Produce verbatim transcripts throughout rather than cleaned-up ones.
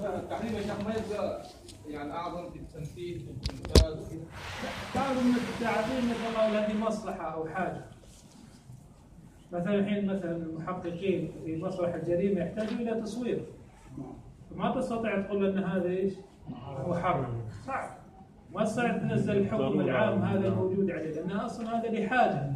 التحريم يا شيخ ما يبقى يعني اعظم في التنفيذ في الانفاذ وكذا. تعرف ان التعظيم مثلا هذه مصلحه او حاجه. مثلا الحين مثلا المحققين في مصلحه الجريمه يحتاجوا الى تصوير. ما تستطيع تقول ان هذا ايش؟ محرم. صعب. ما تستطيع تنزل الحكم العام هذا الموجود عليه لان اصلا هذا لحاجه.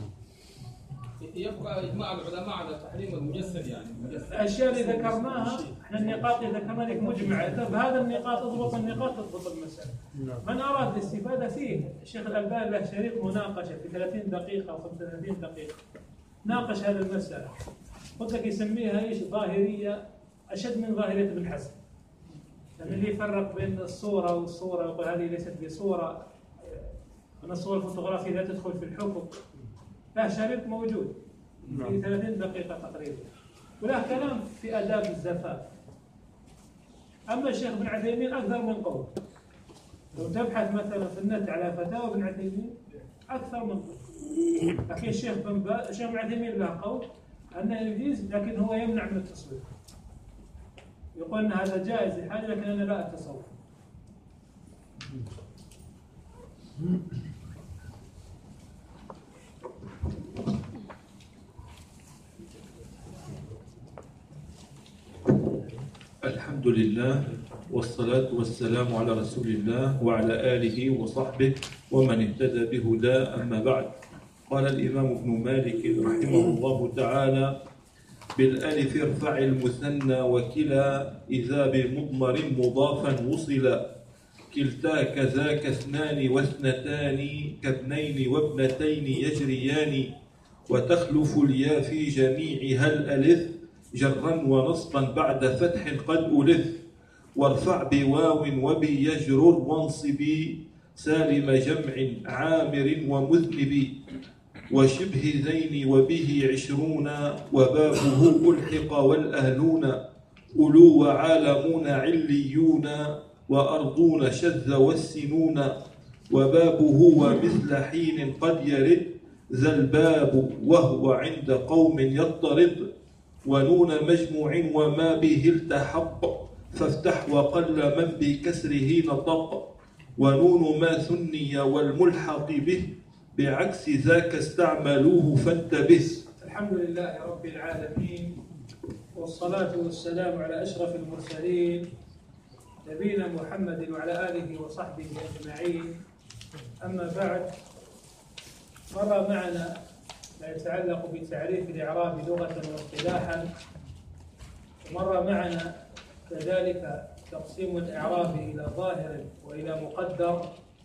يبقى اجماع العلماء على تحريم المجسد يعني المجسد. الاشياء اللي ذكرناها احنا النقاط اللي ذكرنا لك مجمعه، بهذا النقاط اضبط النقاط تضبط المساله. من اراد الاستفاده فيه الشيخ الالباني له شريط مناقشه في ثلاثين دقيقه او خمسة وثلاثين دقيقه ناقش هذه المساله. قلت لك يسميها ايش؟ ظاهريه اشد من ظاهريه ابن حزم. لان اللي يفرق بين الصوره والصوره يقول هذه ليست بصوره، ان الصوره الفوتوغرافيه لا تدخل في الحكم. له شريط موجود في ثلاثين دقيقة تقريبا، وله كلام في آداب الزفاف. أما الشيخ ابن عثيمين أكثر من قول. لو تبحث مثلا في النت على فتاوى ابن عثيمين أكثر من قول. لكن الشيخ بن باز الشيخ ابن عثيمين له قول أنه يجوز لكن هو يمنع من التصوير. يقول أن هذا جائز لحاجة لكن أنا لا أتصور. الحمد لله والصلاة والسلام على رسول الله وعلى آله وصحبه ومن اهتدى بهداه. أما بعد، قال الإمام ابن مالك رحمه الله تعالى: بالألف ارفع المثنى وكلا إذا بمضمر مضافا وصلا، كلتا كذاك اثنان واثنتان كابنين وابنتين يجريان، وتخلف اليا في جميعها الألف جرا ونصبا بعد فتح قد ألف، وارفع بواو وبيجرر وانصبي سالم جمع عامر ومذنب، وشبه ذين وبه عشرون وبابه ألحق والأهلون، أولو وعالمون عليون وأرضون شذ والسنون، وبابه ومثل حين قد يرد ذا الباب وهو عند قوم يضطرد، ونون مجموع وما به التحق فافتح وقل من بكسره نطق، ونون ما ثني والملحق به بعكس ذاك استعملوه فانتبه. الحمد لله رب العالمين، والصلاة والسلام على أشرف المرسلين نبينا محمد وعلى آله وصحبه أجمعين. أما بعد، مر معنا ما يتعلق بتعريف الإعراب لغة واصطلاحا، ومر معنا كذلك تقسيم الإعراب إلى ظاهر وإلى مقدر،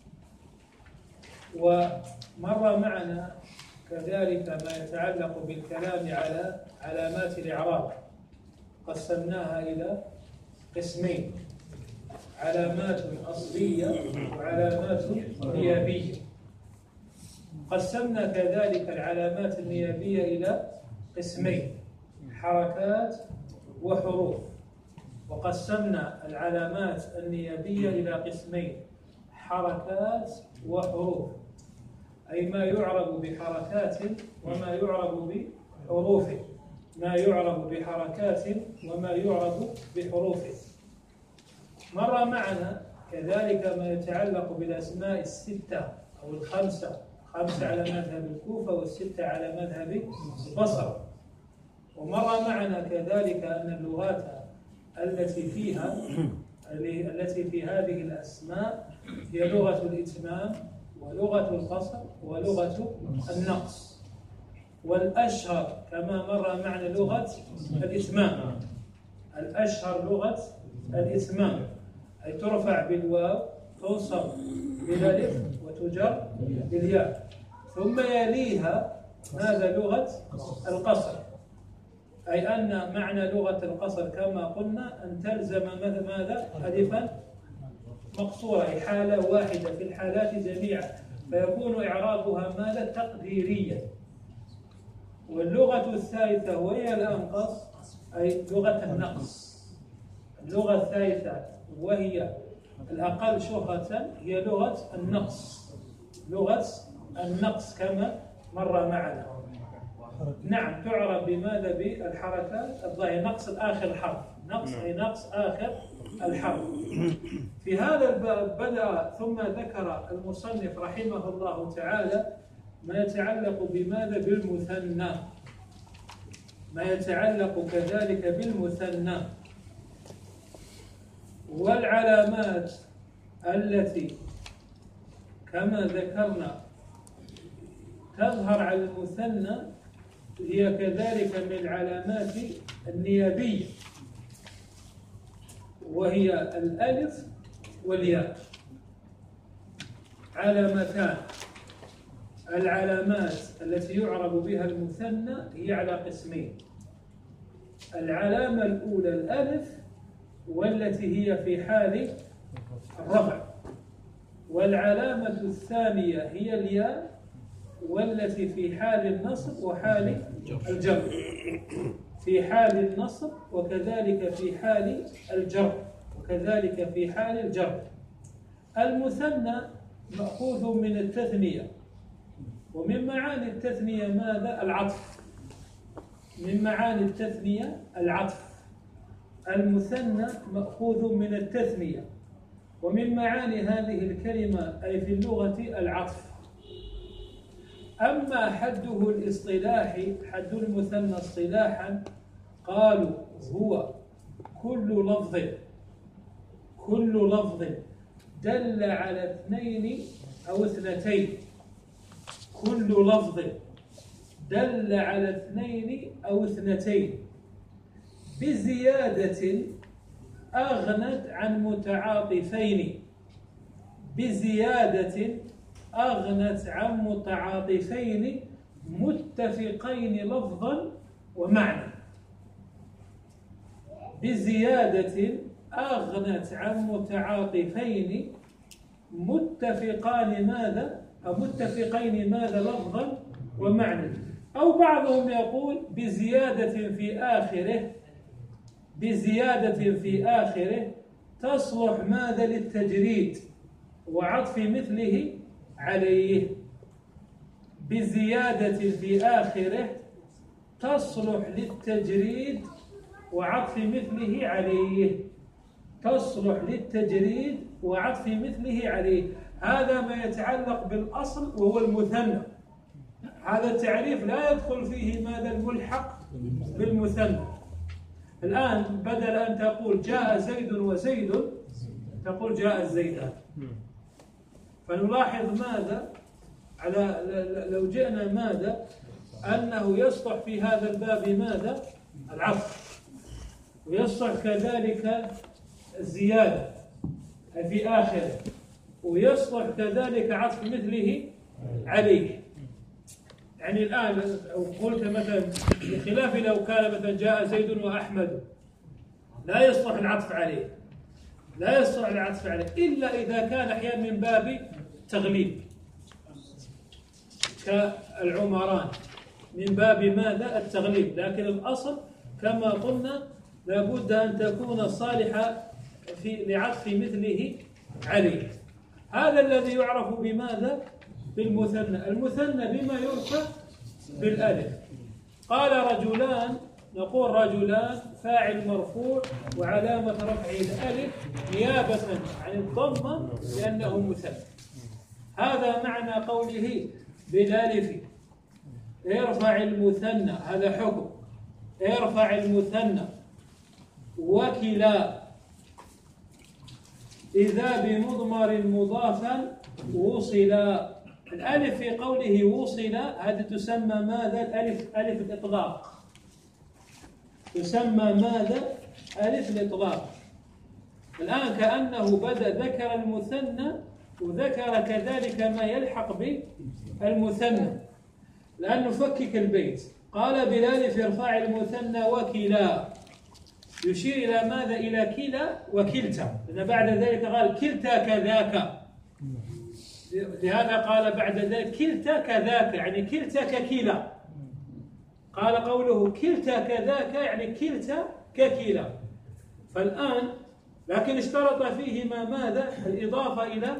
ومر معنا كذلك ما يتعلق بالكلام على علامات الإعراب، قسمناها إلى قسمين: علامات أصلية وعلامات نيابية. قسمنا كذلك العلامات النيابية إلى قسمين: حركات وحروف. وقسمنا العلامات النيابية إلى قسمين: حركات وحروف، أي ما يعرب بحركات وما يعرب بحروف، ما يعرب بحركات وما يعرب بحروف. مر معنا كذلك ما يتعلق بالأسماء الستة أو الخمسة، خمسة على مذهب الكوفة والستة على مذهب البصرة. ومر معنا كذلك أن اللغات التي فيها التي في هذه الأسماء هي لغة الإتمام ولغة القصر ولغة النقص، والأشهر كما مر معنا لغة الإتمام. الأشهر لغة الإتمام، أي ترفع بالواو، توصل بالألف، وتجر بالياء. ثم يليها ماذا؟ لغة القصر، أي أن معنى لغة القصر كما قلنا أن تلزم ماذا؟ ألفا مقصورة، أي حالة واحدة في الحالات جميعا، فيكون إعرابها ماذا؟ تقديريا. واللغة الثالثة وهي الأنقص أي لغة النقص. اللغة الثالثة وهي الأقل شهرة هي لغة النقص، لغة النقص كما مر معنا. نعم تعرف بماذا؟ بالحركات الظاهرة، نقص آخر الحرف، نقص أي نقص آخر الحرف. في هذا الباب بدأ ثم ذكر المصنف رحمه الله تعالى ما يتعلق بماذا؟ بالمثنى، ما يتعلق كذلك بالمثنى والعلامات التي كما ذكرنا تظهر على المثنى هي كذلك من العلامات النيابية، وهي الألف والياء علامتان. العلامات التي يعرب بها المثنى هي على قسمين: العلامة الأولى الألف والتي هي في حال الرفع، والعلامة الثانية هي الياء والتي في حال النصب وحال الجر، في حال النصب وكذلك في حال الجر، وكذلك في حال الجر. المثنى مأخوذ من التثنية، ومن معاني التثنية ماذا؟ العطف. من معاني التثنية العطف. المثنى مأخوذ من التثنية، ومن معاني هذه الكلمة أي في اللغة العطف. أما حده الاصطلاحي، حد المثنى اصطلاحا، قالوا هو كل لفظ كل لفظ دل على اثنين أو اثنتين، كل لفظ دل على اثنين أو اثنتين بزيادة أغنت عن متعاطفين، بزيادة أغنت عن متعاطفين متفقين لفظا ومعنى، بزيادة أغنت عن متعاطفين متفقان ماذا؟ أو متفقين ماذا؟ لفظا ومعنى. أو بعضهم يقول بزيادة في آخره، بزيادة في آخره تصلح ماذا؟ للتجريد وعطف مثله عليه، بزيادة في آخره تصلح للتجريد وعطف مثله عليه، تصلح للتجريد وعطف مثله عليه. هذا ما يتعلق بالأصل وهو المثنى. هذا التعريف لا يدخل فيه ماذا؟ الملحق بالمثنى. الآن بدل أن تقول جاء زيد وزيد تقول جاء الزيدان. فنلاحظ ماذا؟ على لو جئنا ماذا؟ أنه يصلح في هذا الباب ماذا؟ العطف، ويصلح كذلك الزيادة في آخره، ويصلح كذلك عطف مثله عليه. يعني الآن لو قلت مثلا بخلاف لو كان مثلا جاء زيد وأحمد لا يصلح العطف عليه، لا يصلح العطف عليه إلا إذا كان أحيانا من باب تغليب كالعمران، من باب ماذا؟ التغليب. لكن الأصل كما قلنا لابد أن تكون صالحة في لعطف مثله عليه. هذا الذي يعرف بماذا؟ بالمثنى. المثنى بما يرفع؟ بالألف. قال رجلان، نقول رجلان فاعل مرفوع وعلامة رفعه الألف نيابة عن الضمة لأنه مثنى. هذا معنى قوله بالألف ارفع المثنى، هذا حكم ارفع المثنى. وكلا إذا بمضمر مضافا وصلا. الألف في قوله وصلا هذه تسمى ماذا؟ الألف ألف الإطلاق، تسمى ماذا؟ ألف الإطلاق. الآن كأنه بدأ ذكر المثنى وذكر كذلك ما يلحق بالمثنى. الآن نفكك البيت. قال بالألف ارفع المثنى وكلا، يشير إلى ماذا؟ إلى كلا وكلتا، لأن بعد ذلك قال كلتا كذاك، لهذا قال بعد ذلك كلتا كذاك، يعني كلتا ككلا. قال قوله كلتا كذاك يعني كلتا ككلا. فالآن لكن اشترط فيهما ماذا؟ الإضافة إلى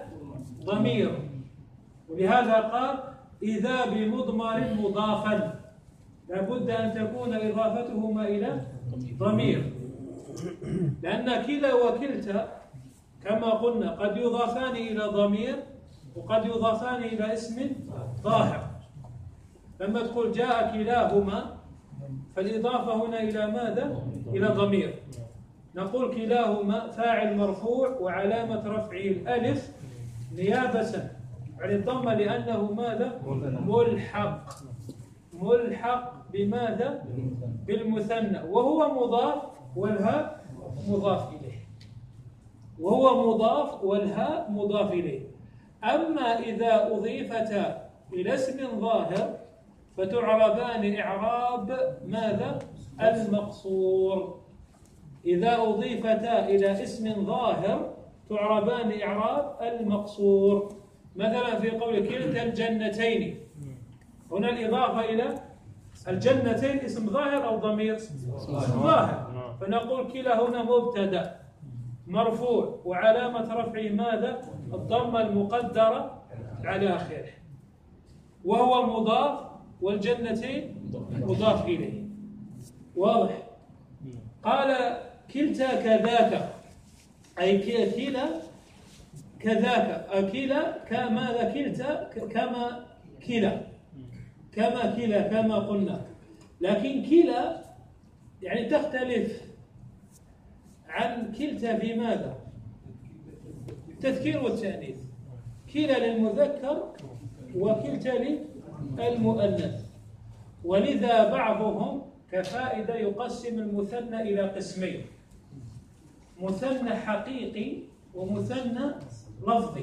ضمير، ولهذا قال إذا بمضمر مضافا، لابد أن تكون إضافتهما إلى ضمير، لأن كلا وكلتا كما قلنا قد يضافان إلى ضمير وقد يضافان إلى اسم ظاهر. لما تقول جاء كلاهما فالإضافة هنا إلى ماذا؟ إلى ضمير. نقول كلاهما فاعل مرفوع وعلامة رفعه الألف نيابة عن الضمة لأنه ماذا؟ ملحق. ملحق بماذا؟ بالمثنى، وهو مضاف والهاء مضاف إليه. وهو مضاف والهاء مضاف إليه. أما إذا أضيفتا إلى اسم ظاهر فتعربان إعراب ماذا؟ المقصور. إذا أضيفتا إلى اسم ظاهر تعربان إعراب المقصور. مثلا في قول كلتا الجنتين، هنا الإضافة إلى الجنتين اسم ظاهر أو ضمير؟ ظاهر، فنقول كلا هنا مبتدأ مرفوع وعلامة رفعه ماذا؟ الضمة المقدرة على آخره، وهو مضاف والجنتين مضاف إليه. واضح؟ قال كلتا كذاك، أي كلا كذاك، كلا كماذا؟ كلتا كما كلا، كما كلا كما قلنا. لكن كلا يعني تختلف عن كلتا في ماذا؟ التذكير والتأنيث. كلا للمذكر وكلتا للمؤنث، ولذا بعضهم كفائدة يقسم المثنى إلى قسمين: مثنى حقيقي ومثنى لفظي.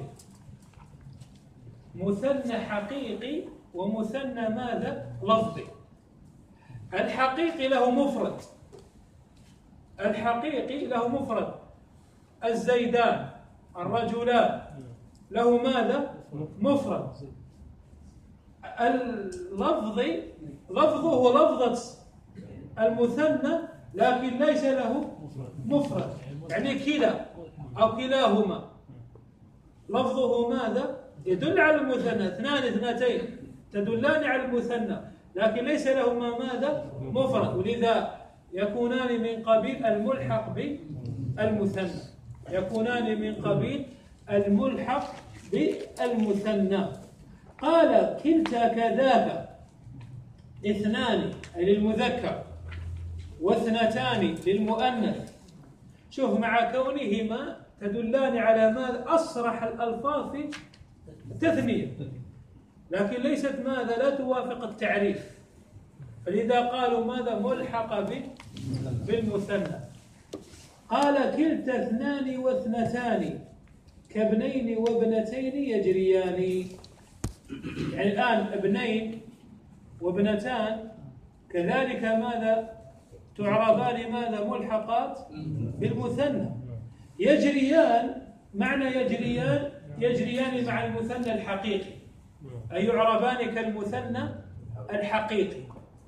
مثنى حقيقي ومثنى ماذا؟ لفظي. الحقيقي له مفرد، الحقيقي له مفرد، الزيدان الرجلان له ماذا؟ مفرد. اللفظي لفظه هو لفظة المثنى لكن ليس له مفرد، يعني كلا أو كلاهما لفظه ماذا؟ يدل على المثنى، اثنان اثنتين تدلان على المثنى لكن ليس لهما ماذا؟ مفرد، ولذا يكونان من قبيل الملحق بالمثنى، يكونان من قبيل الملحق بالمثنى. قال كلتا كذاك اثنان أي للمذكر واثنتان للمؤنث. شوف، مع كونهما تدلان على ماذا؟ أصرح الألفاظ في التثنية، لكن ليست ماذا؟ لا توافق التعريف، فلذا قالوا ماذا؟ ملحق بالمثنى. قال كلتا اثنان واثنتان كابنين وابنتين يجريان. يعني الآن ابنين وابنتان كذلك ماذا؟ تعربان ماذا؟ ملحقات بالمثنى. يجريان، معنى يجريان يجريان مع المثنى الحقيقي، أي يعربان كالمثنى الحقيقي،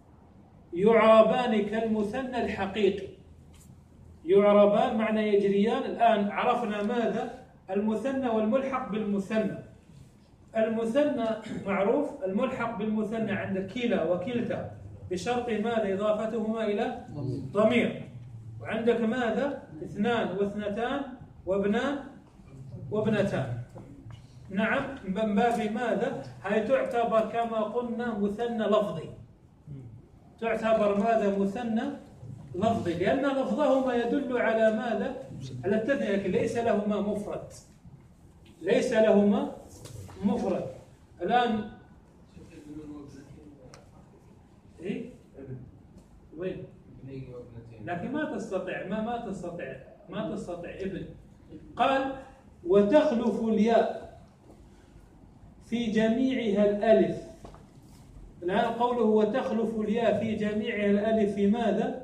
يعربان كالمثنى الحقيقي، يعربان معنى يجريان. الآن عرفنا ماذا؟ المثنى والملحق بالمثنى. المثنى معروف، الملحق بالمثنى عند كلا وكلتا بشرط ماذا؟ إضافتهما إلى ضمير. وعندك ماذا؟ اثنان واثنتان وابنان وابنتان. نعم، من باب ماذا؟ هي تعتبر كما قلنا مثنى لفظي، تعتبر ماذا؟ مثنى لفظي، لأن لفظهما يدل على ماذا؟ على التثنية، لكن ليس لهما مفرد، ليس لهما مفرد. الآن إيه؟ وين؟ لكن ما تستطيع ما ما تستطيع ما تستطيع ابن. قال وتخلف الياء في جميعها الألف. الآن قوله وتخلف الياء في جميعها الألف في ماذا؟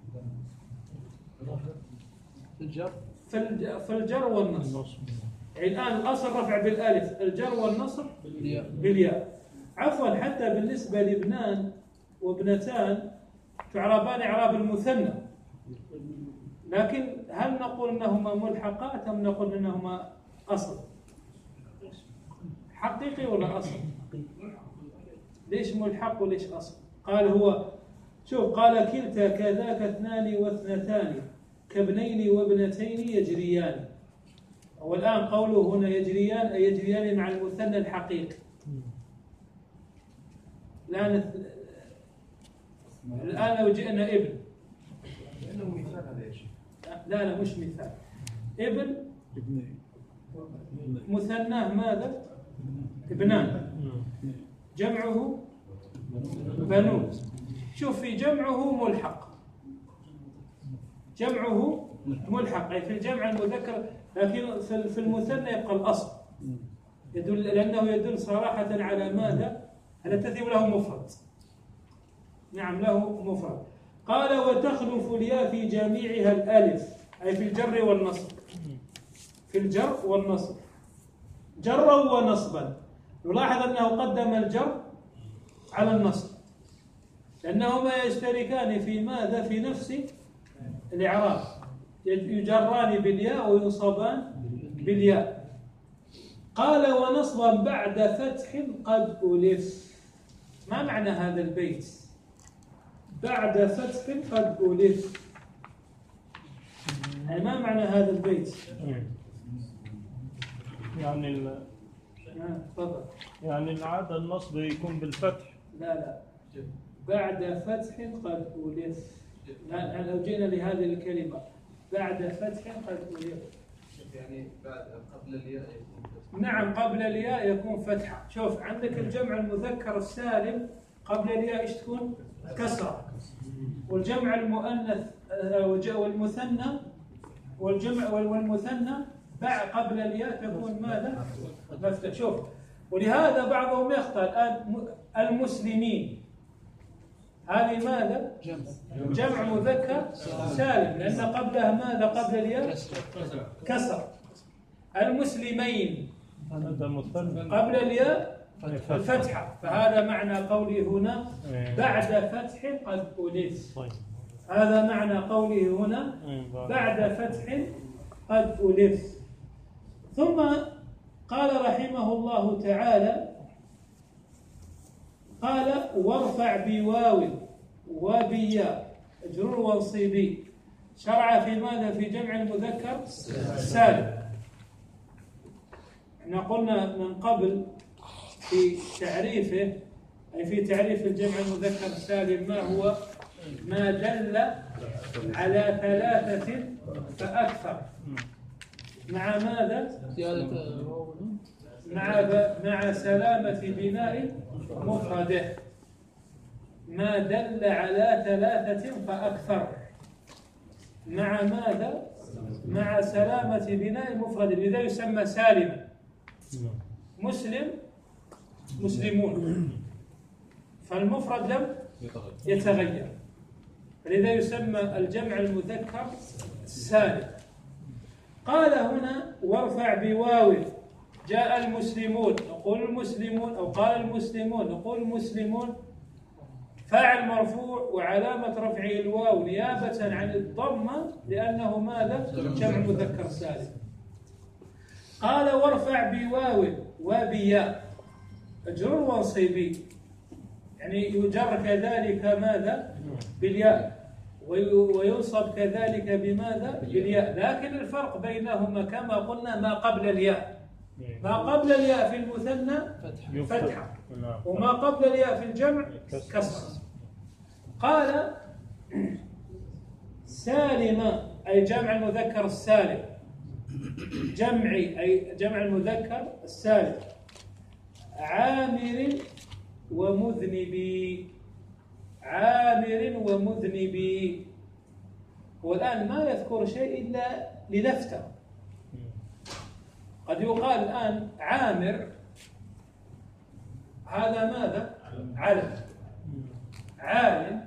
الجر في الجر والنصب. يعني الآن الأصل رفع بالألف، الجر والنصب بالياء. عفوا، حتى بالنسبة لابنان وابنتان تعربان إعراب المثنى، لكن هل نقول أنهما ملحقات أم نقول أنهما أصل؟ حقيقي ولا أصل؟ ليش ملحق وليش أصل؟ قال هو شوف قال كلتا كذاك اثنان واثنتان كابنين وابنتين يجريان. والآن قوله هنا يجريان أي يجريان مع المثنى الحقيقي. الآن الآن لو جئنا ابن لا لا مش مثال. ابن مثناه ماذا؟ ابنان، جمعه بنون. شوف في جمعه ملحق، جمعه ملحق أي في الجمع المذكر، لكن في المثنى يبقى الأصل يدل، لأنه يدل صراحة على ماذا؟ على تثيب له مفرد. نعم له مفرد. قال وتخلف الياء في جميعها الألف أي في الجر والنصب، في الجر والنصب جرا ونصبا. نلاحظ أنه قدم الجر على النصب لأنهما يشتركان في ماذا؟ في نفس الإعراب، يجران بالياء وينصبان بالياء. قال ونصبا بعد فتح قد ألف. ما معنى هذا البيت؟ بعد فتح قد ألف، يعني ما معنى هذا البيت؟ يعني ال... آه، تفضل. يعني العادة النصب يكون بالفتح. لا لا بعد فتح قد ألف. لا لو جئنا لهذه الكلمة بعد فتح قد ألف، يعني بعد قبل الياء يكون فتحة. نعم قبل الياء يكون فتحة. شوف عندك الجمع المذكر السالم قبل الياء ايش تكون؟ كسرة. والجمع المؤنث والمثنى والجمع والمثنى بعد قبل الياء تكون ماذا؟ مفتوح. شوف ولهذا بعضهم يخطأ الآن المسلمين، هذه ماذا؟ جمع مذكر سالم لأن قبلها ماذا؟ قبل الياء كسر. المسلمين قبل الياء الفتحة، فهذا معنى قوله هنا بعد فتح قد ألف. هذا معنى قوله هنا بعد فتح قد ألف. ثم قال رحمه الله تعالى قال وارفع بواو وبياء اجرر وانصبي. شرع في ماذا؟ في جمع المذكر السالم. احنا قلنا من قبل في تعريفه أي في تعريف الجمع المذكر السالم ما هو؟ ما دل على ثلاثة فأكثر مع ماذا؟ مع مع سلامة بناء مفرده. ما دل على ثلاثة فأكثر مع ماذا؟ مع سلامة بناء مفرده، لذا يسمى سالما. مسلم مسلمون، فالمفرد لم يتغير، فلذا يسمى الجمع المذكر السالم. قال هنا وارفع بواو. جاء المسلمون نقول المسلمون، أو قال المسلمون نقول المسلمون. فاعل مرفوع وعلامة رفعه الواو نيابة عن الضمة لأنه ماذا؟ جمع مذكر سالم. قال وارفع بواو وبياء اجرر وانصبي، يعني يجر كذلك ماذا؟ بالياء، وينصب كذلك بماذا؟ بالياء. لكن الفرق بينهما كما قلنا ما قبل الياء، ما قبل الياء في المثنى فتحة، وما قبل الياء في الجمع كسر. قال سالم أي جمع المذكر السالم، جمعي أي جمع المذكر السالم. عامر ومذنبي، عامر ومذنبي. والآن ما يذكر شيء إلا للفتة. قد يقال الآن عامر هذا ماذا؟ علم. عالم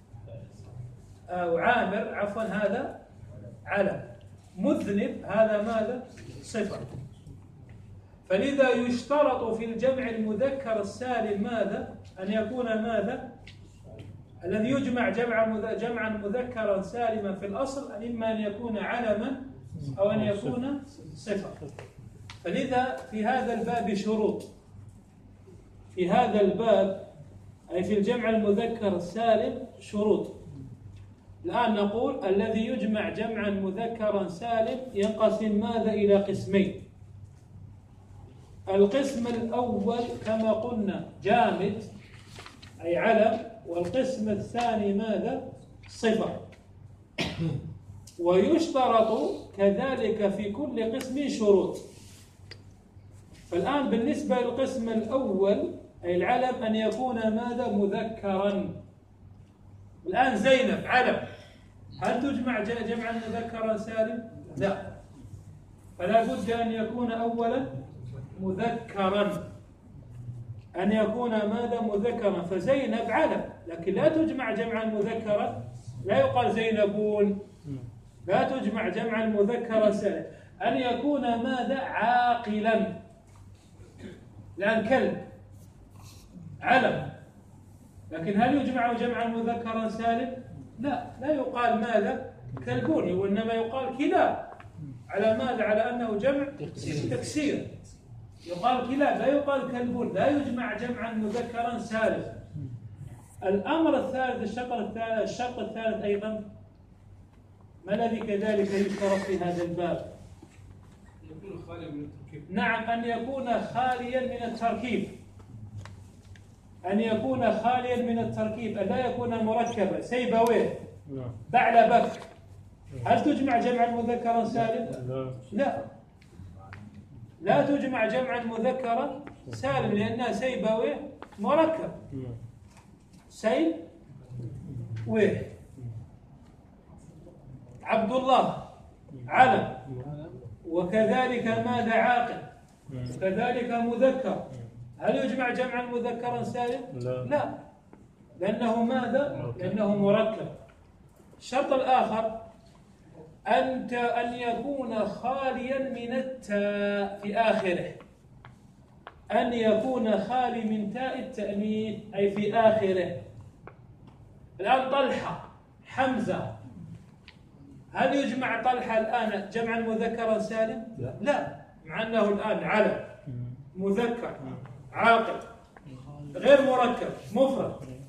أو عامر عفوا هذا علم. مذنب هذا ماذا؟ صفة. فلذا يشترط في الجمع المذكر السالم ماذا؟ أن يكون ماذا؟ الذي يجمع جمع جمعا مذكرا سالما في الأصل إما أن يكون علما أو أن يكون صفة. فلذا في هذا الباب شروط، في هذا الباب أي في الجمع المذكر السالم شروط. الآن نقول الذي يجمع جمعا مذكرا سالم ينقسم ماذا إلى قسمين. القسم الأول كما قلنا جامد أي علم، والقسم الثاني ماذا؟ صفة. ويشترط كذلك في كل قسم شروط. فالآن بالنسبة للقسم الأول أي العلم أن يكون ماذا؟ مذكرا. الآن زينب علم، هل تجمع جمعا مذكرا سالم؟ لا، فلا بد أن يكون أولا مذكرا، أن يكون ماذا؟ مذكرا. فزينب علم لكن لا تجمع جمعا مذكرا، لا يقال زينبون، لا تجمع جمعا مذكرا سالم. أن يكون ماذا؟ عاقلا. الآن كلب علم، لكن هل يجمع جمعا مذكرا سالم؟ لا، لا يقال ماذا؟ كلبون، وإنما يقال كلاب. على ماذا؟ على أنه جمع تكسير، يقال كلاب لا يقال كلبون، لا يجمع جمعا مذكرا سالم. الأمر الثالث الشرط الثالث الشرط الثالث أيضا ما الذي كذلك يشترط في هذا الباب؟ يكون خاليا من التركيب. نعم، أن يكون خاليا من التركيب، أن يكون خاليا من التركيب، أن لا يكون مركبا. سيبويه بعلبك، هل تجمع جمعا مذكرا سالم؟ لا، لا تجمع جمعا مذكرا سالم لأنها سيبويه مركب. سيب ويه. عبد الله علم، وكذلك ماذا؟ عاقل، وكذلك مذكر. هل يجمع جمعا مذكرا سالم؟ لا، لأنه ماذا؟ لأنه مركب. الشرط الآخر أنت أن يكون خاليا من التاء في آخره، أن يكون خالي من تاء التأنيث أي في آخره. الآن طلحة حمزة، هل يجمع طلحة الآن جمعا مذكرا سالم؟ لا, لا. مع أنه الآن علم مذكر عاقل غير مركب مفرد،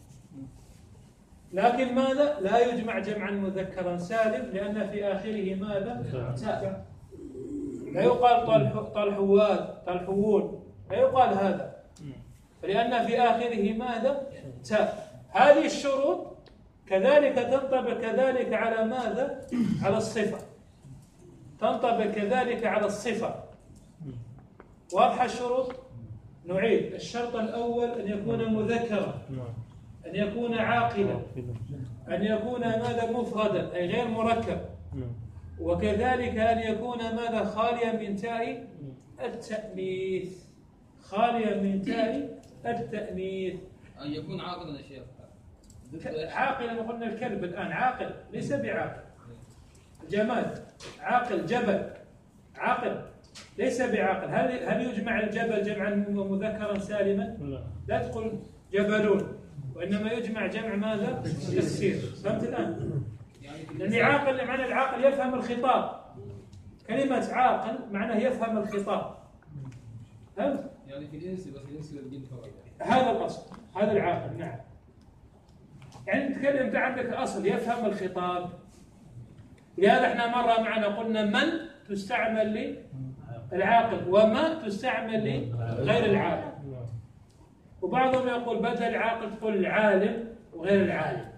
لكن ماذا؟ لا يجمع جمعا مذكرا سالم لأن في آخره ماذا؟ تاء. لا يقال طلح طلحوات طلحوون، لا يقال هذا، لأن في آخره ماذا؟ تاء. هذه الشروط كذلك تنطبق كذلك على ماذا؟ على الصفة، تنطبق كذلك على الصفة. واضحة الشروط؟ نعيد. الشرط الأول أن يكون مذكرا، أن يكون عاقلا، أن يكون ماذا؟ مفردا أي غير مركب، وكذلك أن يكون ماذا؟ خاليا من تاء التأنيث، خاليا من تاء التأنيث. أن يكون عاقلا يا شيخ. عاقلا قلنا الكلب الآن عاقل ليس بعاقل. جماد عاقل، جبل عاقل ليس بعاقل. هل هل يجمع الجبل جمعا مذكرا سالما؟ لا تقول جبلون، وإنما يجمع جمع ماذا؟ تكسير. فهمت الآن؟ لأن عاقل معنى العاقل يفهم الخطاب، كلمة عاقل معناه يفهم الخطاب. فهمت؟ يعني في الإنس بس الإنس والجن فقط. هذا الأصل، هذا العاقل. نعم، يعني نتكلم أنت عندك أصل يفهم الخطاب. لهذا احنا مرة معنا قلنا من تستعمل للعاقل وما تستعمل لغير العاقل، وبعضهم يقول بدل العاقل تقول العالم وغير العالم.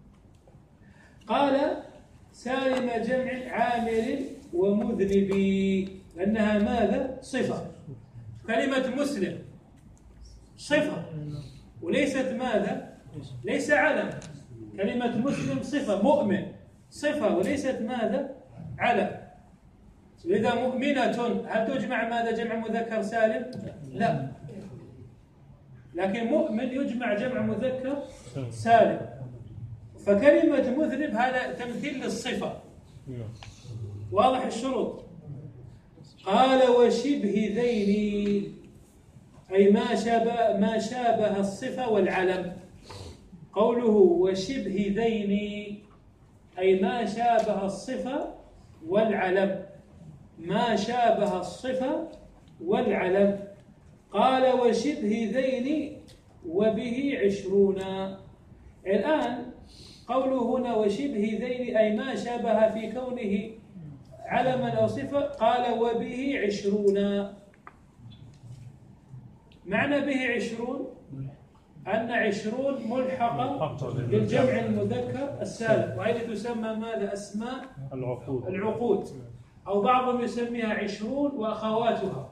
قال سالم جمع عامل ومذنب، لأنها ماذا؟ صفة. كلمة مسلم صفة وليست ماذا؟ ليس علم. كلمة مسلم صفة، مؤمن صفة وليست ماذا؟ علم. لذا مؤمنة هل تجمع ماذا؟ جمع مذكر سالم؟ لا، لكن مؤمن يجمع جمع مذكر سالم. فكلمة مذنب هذا تمثيل للصفة. واضح الشروط؟ قال وشبه ذين أي ما شابه ما شابه الصفة والعلم. قوله وشبه ذين أي ما شابه الصفة والعلم، ما شابه الصفة والعلم. قال وشبه ذين وبه عشرون. الآن قوله هنا وشبه ذين أي ما شابه في كونه علما أو صفة، قال وبه عشرون. معنى به عشرون أن عشرون ملحقة بالجمع المذكر السالم، وهذه تسمى ماذا؟ أسماء العقود. العقود، أو بعضهم يسميها عشرون وأخواتها.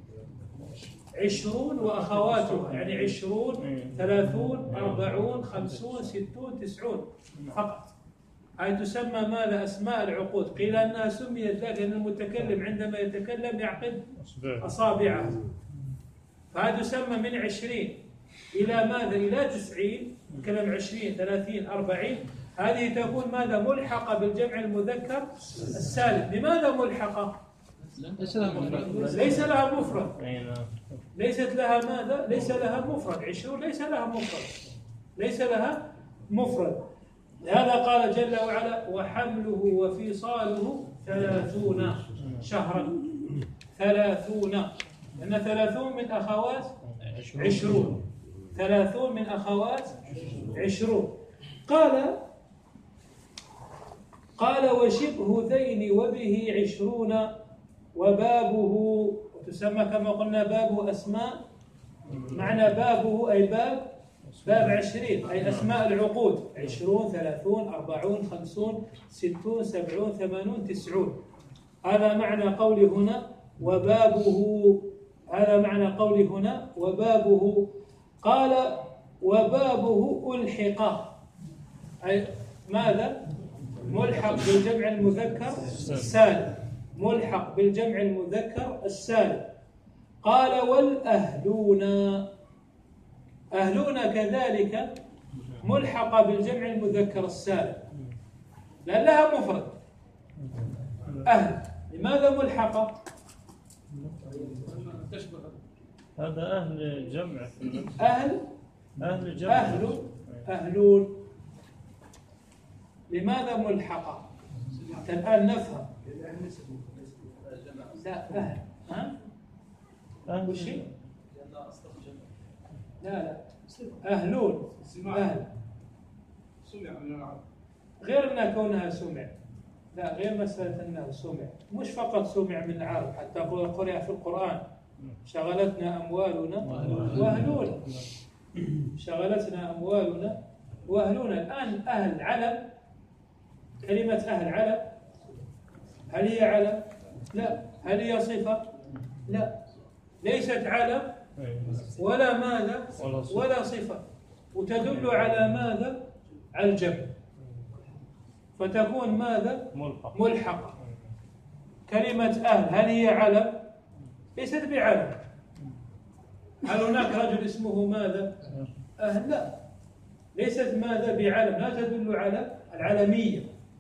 عشرون وأخواتها يعني عشرون، ثلاثون، أربعون، خمسون، ستون، تسعون فقط. هذه تسمى ماذا؟ أسماء العقود. قيل أنها سميت ذلك لأن المتكلم عندما يتكلم يعقد أصابعه، فهذا يسمى من عشرين إلى ماذا؟ إلى تسعين. كلام عشرين، ثلاثين، أربعين، هذه تكون ماذا؟ ملحقة بالجمع المذكر السالم. لماذا ملحقة؟ ليس لها مفرد. ليس لها مفرد. ليست لها ماذا؟ ليس لها مفرد. عشرون ليس لها مفرد. ليس لها مفرد. لهذا قال جل وعلا وحمله وفصاله ثلاثون شهرا. ثلاثون، لأن ثلاثون من أخوات عشرون. ثلاثون من أخوات عشرون. قال قال وشبه ذين وبه عشرون وبابه، وتسمى كما قلنا بابه أسماء. معنى بابه أي باب باب عشرين أي أسماء العقود. عشرون، ثلاثون، أربعون، خمسون، ستون، سبعون، ثمانون، تسعون. هذا معنى قولي هنا وبابه. هذا معنى قولي هنا وبابه. قال وبابه ألحق أي ماذا؟ ملحق بالجمع المذكر السالم. ملحق بالجمع المذكر السالم. قال والأهلون. أهلون كذلك ملحقة بالجمع المذكر السالم لأن لها مفرد. أهل. لماذا ملحقة؟ هذا أهل جمع. أهل أهل جمع. أهل أهلون. لماذا ملحقة؟ حتى الآن نفهم. لا أهل. ها؟ أهل وش هي؟ لا لا أهلون. أهل غير أنها كونها سمع. لا، غير مسألة أنه سمع، مش فقط سمع من العرب، حتى قرأ في القرآن شغلتنا أموالنا وأهلنا. شغلتنا أموالنا وأهلنا. الآن أهل علم. كلمة أهل علم. هل هي علم؟ لا. هل هي صفة؟ لا. ليست علم ولا ماذا؟ ولا صفة. وتدل على ماذا؟ على الجمع، فتكون ماذا؟ ملحقة. كلمة أهل هل هي علم؟ ليست بعلم. هل هناك رجل اسمه ماذا؟ أهل؟ لا، ليست ماذا؟ بعلم، لا تدل على العلمية.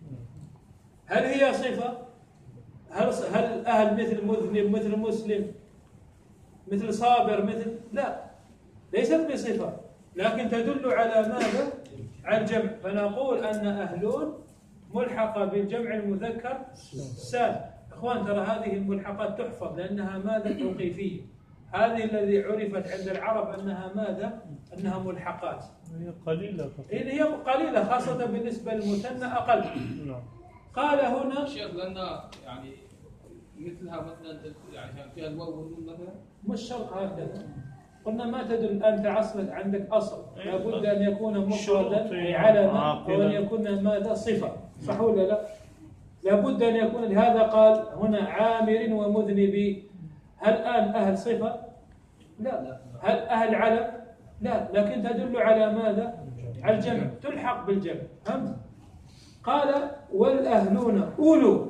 هل هي صفة؟ هل هل أهل مثل مذنب، مثل مسلم، مثل صابر، مثل؟ لا، ليست بصفة، لكن تدل على ماذا؟ على الجمع. فنقول أن أهلون ملحقة بالجمع المذكر السالم. إخوان، ترى هذه الملحقات تحفظ لأنها ماذا؟ توقيفية. هذه الذي عرفت عند العرب أنها ماذا؟ أنها ملحقات. هي قليلة. هي قليلة خاصة بالنسبة للمثنى أقل. قال هنا شيخ لأن يعني مثلها مثلا يعني فيها الواو والنون مثلا. مش شرط هكذا. قلنا ما تدل. الآن تعصمت عندك أصل، لابد أن يكون مفردا أي علما، أو أن يكون ماذا؟ صفة. صح ولا لا؟ لابد أن يكون. لهذا قال هنا عامر ومذنب. هل الآن أهل صفة؟ لا. هل أهل علم؟ لا، لكن تدل على ماذا؟ على الجمع، تلحق بالجمع. فهمت؟ قال والأهلون أولو.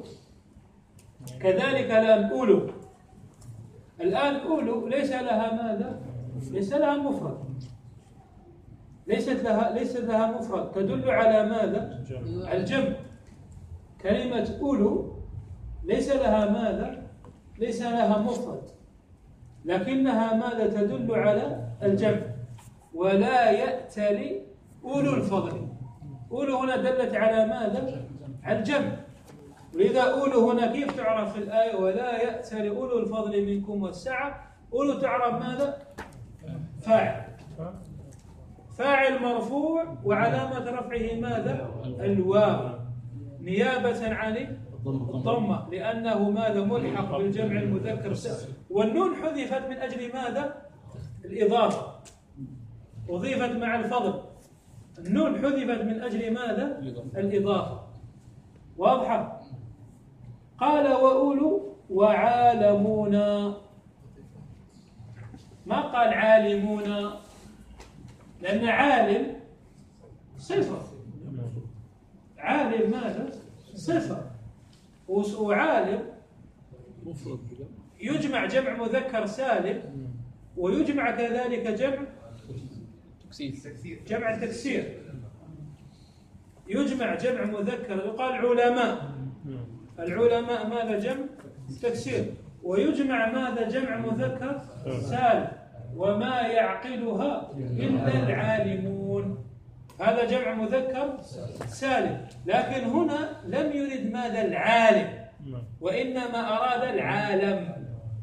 كذلك الآن أولو. الآن أولو ليس لها ماذا؟ ليس لها مفرد. ليست لها ليس لها مفرد، تدل على ماذا؟ الجمع. كلمة أولو ليس لها ماذا؟ ليس لها مفرد، لكنها ماذا؟ تدل على الجمع. ولا يأتل أولو الفضل. أولو هنا دلت على ماذا؟ على الجمع. ولذا أولو هنا كيف تعرف في الآية؟ ولا يأتل أولو الفضل منكم والسعة. أولو تعرف ماذا؟ فاعل. فاعل مرفوع وعلامة رفعه ماذا؟ الواو نيابة عن الضمة لأنه ماذا؟ ملحق بالجمع المذكر السالم. والنون حذفت من أجل ماذا؟ الإضافة، أضيفت مع الفضل. النون حذفت من أجل ماذا؟ الإضافة. واضحة؟ قال وأولو وعالمون، ما قال عالمون، لأن عالم صفة، عالم ماذا؟ صفة، وعالم يجمع جمع مذكر سالم ويجمع كذلك جمع جمع تكسير، يجمع جمع مذكر يقال علماء، العلماء ماذا؟ جمع تكسير، ويجمع ماذا؟ جمع مذكر سالم، وما يعقلها إلا العالمون، هذا جمع مذكر سالم. لكن هنا لم يرد ماذا؟ العالم، وإنما أراد العالم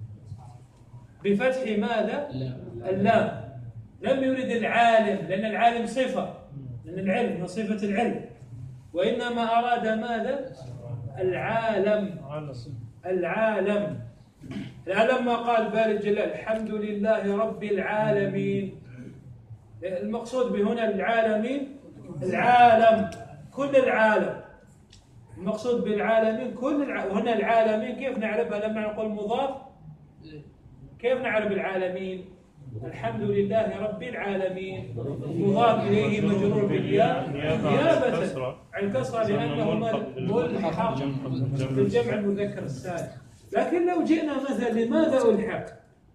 بفتح ماذا؟ اللام. لم يرد العالم لأن العالم صفة، لأن العلم من صفة العلم، وإنما أراد ماذا؟ العالم، العالم. لما قال بارئ الجلال الحمد لله رب العالمين، المقصود بهنا العالمين العالم، كل العالم، المقصود بالعالمين كل العالم. وهنا العالمين كيف نعرفها لما نقول مضاف؟ كيف نعرف العالمين؟ الحمد لله رب العالمين مضاف إليه مجرور بالياء نيابة عن الكسرة لأنه ملحق بالجمع المذكر السالم. لكن لو جئنا مثلا لماذا ألحق؟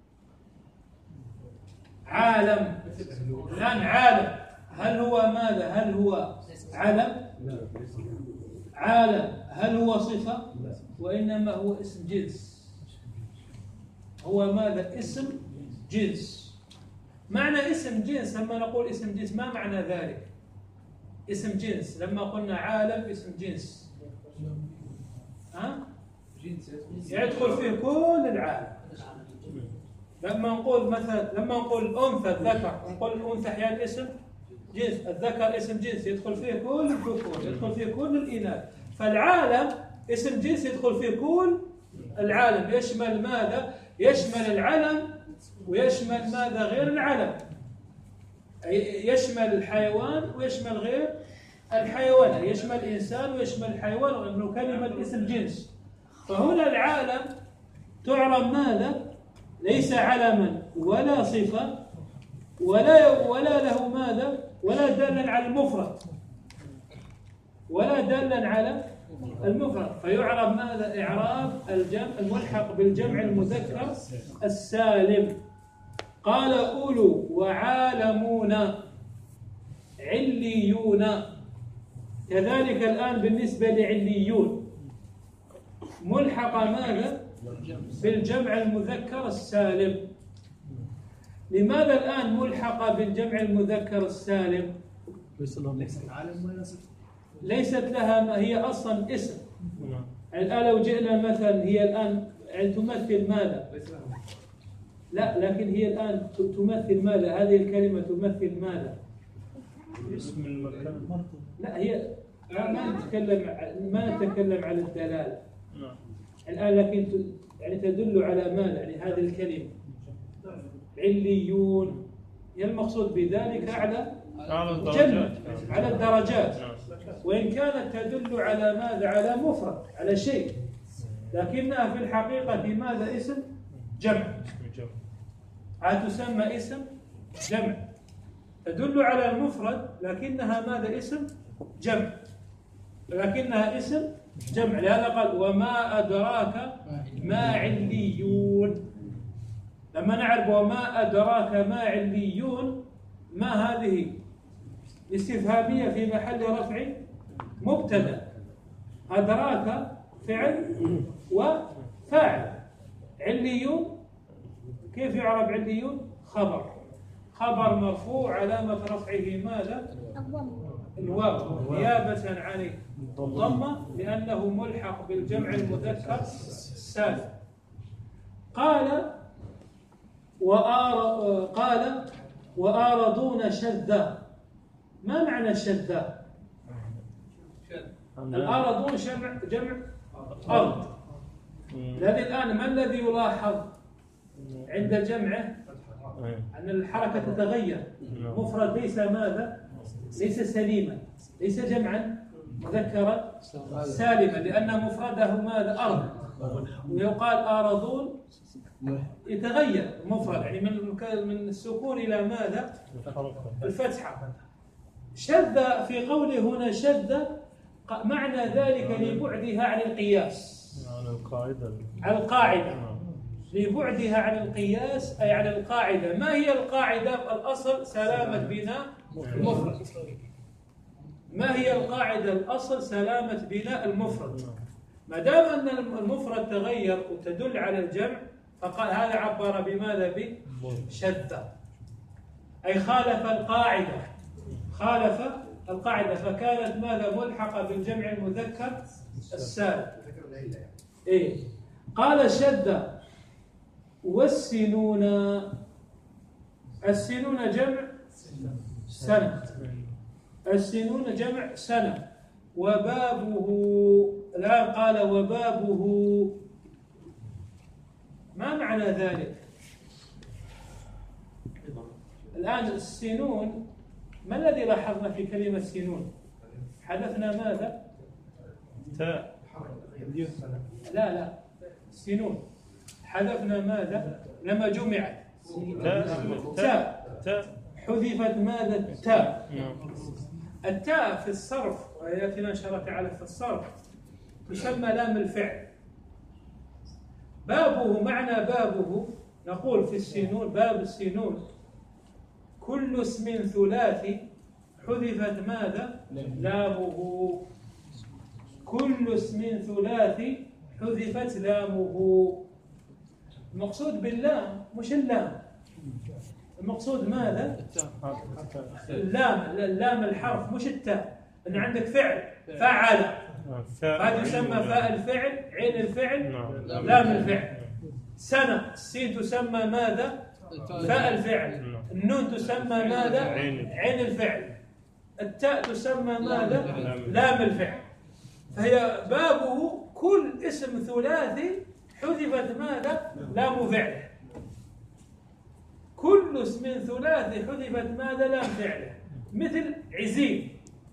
عالم، الآن عالم هل هو ماذا؟ هل هو علم؟ عالم هل هو صفة؟ وإنما هو اسم جنس، هو ماذا؟ اسم جنس. معنى اسم جنس لما نقول اسم جنس ما معنى ذلك؟ اسم جنس لما قلنا عالم اسم جنس، ها؟ يدخل فيه كل العالم. لما نقول مثلا لما نقول أنثى الذكر نقول الأنثى أحيانا اسم جنس، الذكر اسم جنس يدخل فيه كل الذكور، يدخل فيه كل الإناث. فالعالم اسم جنس يدخل فيه كل العالم، يشمل ماذا؟ يشمل العلم ويشمل ماذا؟ غير العلم، يشمل الحيوان ويشمل غير الحيوان، يشمل الإنسان ويشمل الحيوان، وأنه كلمة اسم جنس. فهنا العالم تعرب ماذا؟ ليس علما ولا صفة ولا ولا له ماذا؟ ولا دالا على المفرد، ولا دالا على المفرد، فيعرب ماذا؟ إعراب الجمع الملحق بالجمع المذكر السالم. قال أولو وعالمون عليون، كذلك الآن بالنسبة لعليون ملحق ماذا؟ بالجمع المذكر السالم. لماذا الآن ملحق بالجمع المذكر السالم؟ ليست لها ما هي أصلا اسم. الآن لو جئنا مثلا هي الآن يعني تمثل ماذا؟ لا، لكن هي الآن تمثل ماذا؟ هذه الكلمة تمثل ماذا؟ اسم المكان. لا، هي ما نتكلم ما نتكلم عن الدلالة الآن، لكن يعني تدل على ماذا؟ يعني هذه الكلمة عليون هي المقصود بذلك على الجنة، على الدرجات، وإن كانت تدل على ماذا؟ على مفرد، على شيء، لكنها في الحقيقة ماذا؟ اسم جمع، تسمى اسم جمع، تدل على المفرد لكنها ماذا؟ اسم جمع، لكنها اسم جمع. لهذا قال وما أدراك ما عليون. لما نعرف وما أدراك ما عليون، ما هذه استفهامية في محل رفع مبتدأ، أدراك فعل وفاعل، عليون كيف يعرب عليون؟ خبر، خبر مرفوع علامة رفعه ماذا؟ الواو نيابة عن الضمة لأنه ملحق بالجمع المذكر السالم. قال وآر قال وآرضون شذا، ما معنى شذا؟ الأرضون جمع جمع أرض. الذي الآن ما الذي يلاحظ عند جمعه؟ أن الحركة تتغير. مفرد ليس ماذا؟ ليس سليما، ليس جمعا مذكرا سالما، لأن مفرده ماذا؟ أرض. ويقال آرضون يتغير المفرد، يعني من من السكون إلى ماذا؟ الفتحة. شذ في قوله هنا شذ معنى ذلك لبعدها عن القياس، على القاعدة على القاعدة، لبعدها عن القياس أي عن القاعدة. ما هي القاعدة؟ الأصل سلامة بناء المفرد. ما هي القاعدة؟ الأصل سلامة بناء المفرد. ما دام أن المفرد تغير وتدل على الجمع فقال هذا عبر بماذا؟ بشذ، أي خالف القاعدة، خالف القاعدة، فكانت ماذا؟ ملحقة بالجمع المذكر السالم. إيه؟ قال شذ والسنون، السنون جمع سنة، السنون جمع سنة. وبابه، الآن قال وبابه، ما معنى ذلك؟ الآن السنون، ما الذي لاحظنا في كلمة سنون؟ حدثنا ماذا؟ تاء. لا لا سنون حذفنا ماذا؟ لما جمعت تاء، تاء حذفت ماذا؟ التاء. التاء في الصرف، وياتينا ان شاء الله تعالى في الصرف، يسمى لام الفعل. بابه، معنى بابه نقول في السنون، باب السنون كل اسم ثلاثي حذفت ماذا؟ لامه. كل اسم ثلاثي حذفت لامه. المقصود باللام مش اللام، المقصود ماذا؟ اللام، اللام الحرف مش التاء. ان عندك فعل فعل، هذا يسمى فاء الفعل، عين الفعل، لام الفعل. سنة، السين تسمى ماذا؟ فاء الفعل. النون تسمى ماذا؟ عين الفعل. التاء تسمى ماذا؟ لام الفعل. فهي بابه كل اسم ثلاثي حذفت ماذا؟ لام فعله. كل اسم ثلاثي حذفت ماذا؟ لام فعله. مثل عزين،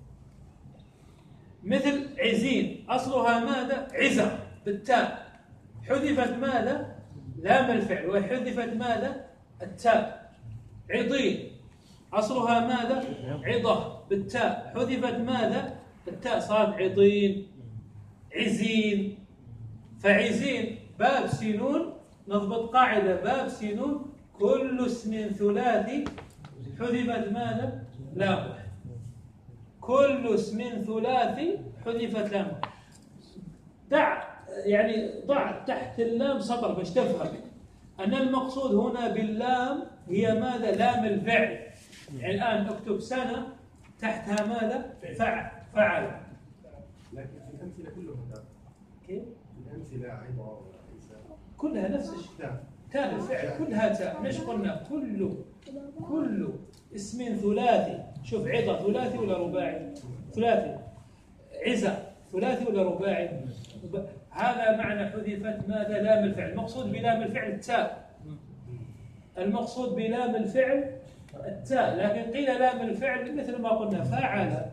مثل عزين أصلها ماذا؟ عزة بالتاء، حذفت ماذا؟ لام الفعل، وحذفت ماذا؟ التاء. عضين أصلها ماذا؟ عضة بالتاء، حذفت ماذا؟ التاء، صارت عضين. عزين، فعزين باب سينون، نضبط قاعدة باب سينون كل اسم ثلاثي حذفت ماذا؟ لامه. كل اسم ثلاثي حذفت لامه. دع يعني ضع تحت اللام سطر باش تفهم أن المقصود هنا باللام هي ماذا؟ لام الفعل. يعني الآن اكتب سنة تحتها ماذا؟ فعل، فعل. لكن الأمثلة كلها كيف؟ الأمثلة عبارة كلها نفس الشيء. تاء الفعل كلها تاء. مش قلنا كل كل اسم ثلاثي؟ شوف عظة ثلاثي ولا رباعي؟ ثلاثي. عزة ثلاثي ولا رباعي؟ هذا معنى حذفت ماذا؟ لام الفعل. المقصود بلام الفعل التاء، المقصود بلام الفعل التاء، لكن قيل لام الفعل مثل ما قلنا فاعل.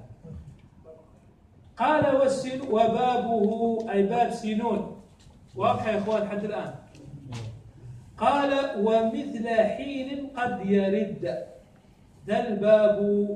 قال والسن وبابه أي باب سينون. واضح يا اخوان حد الآن؟ قال ومثل حين قد يرد ذا الباب.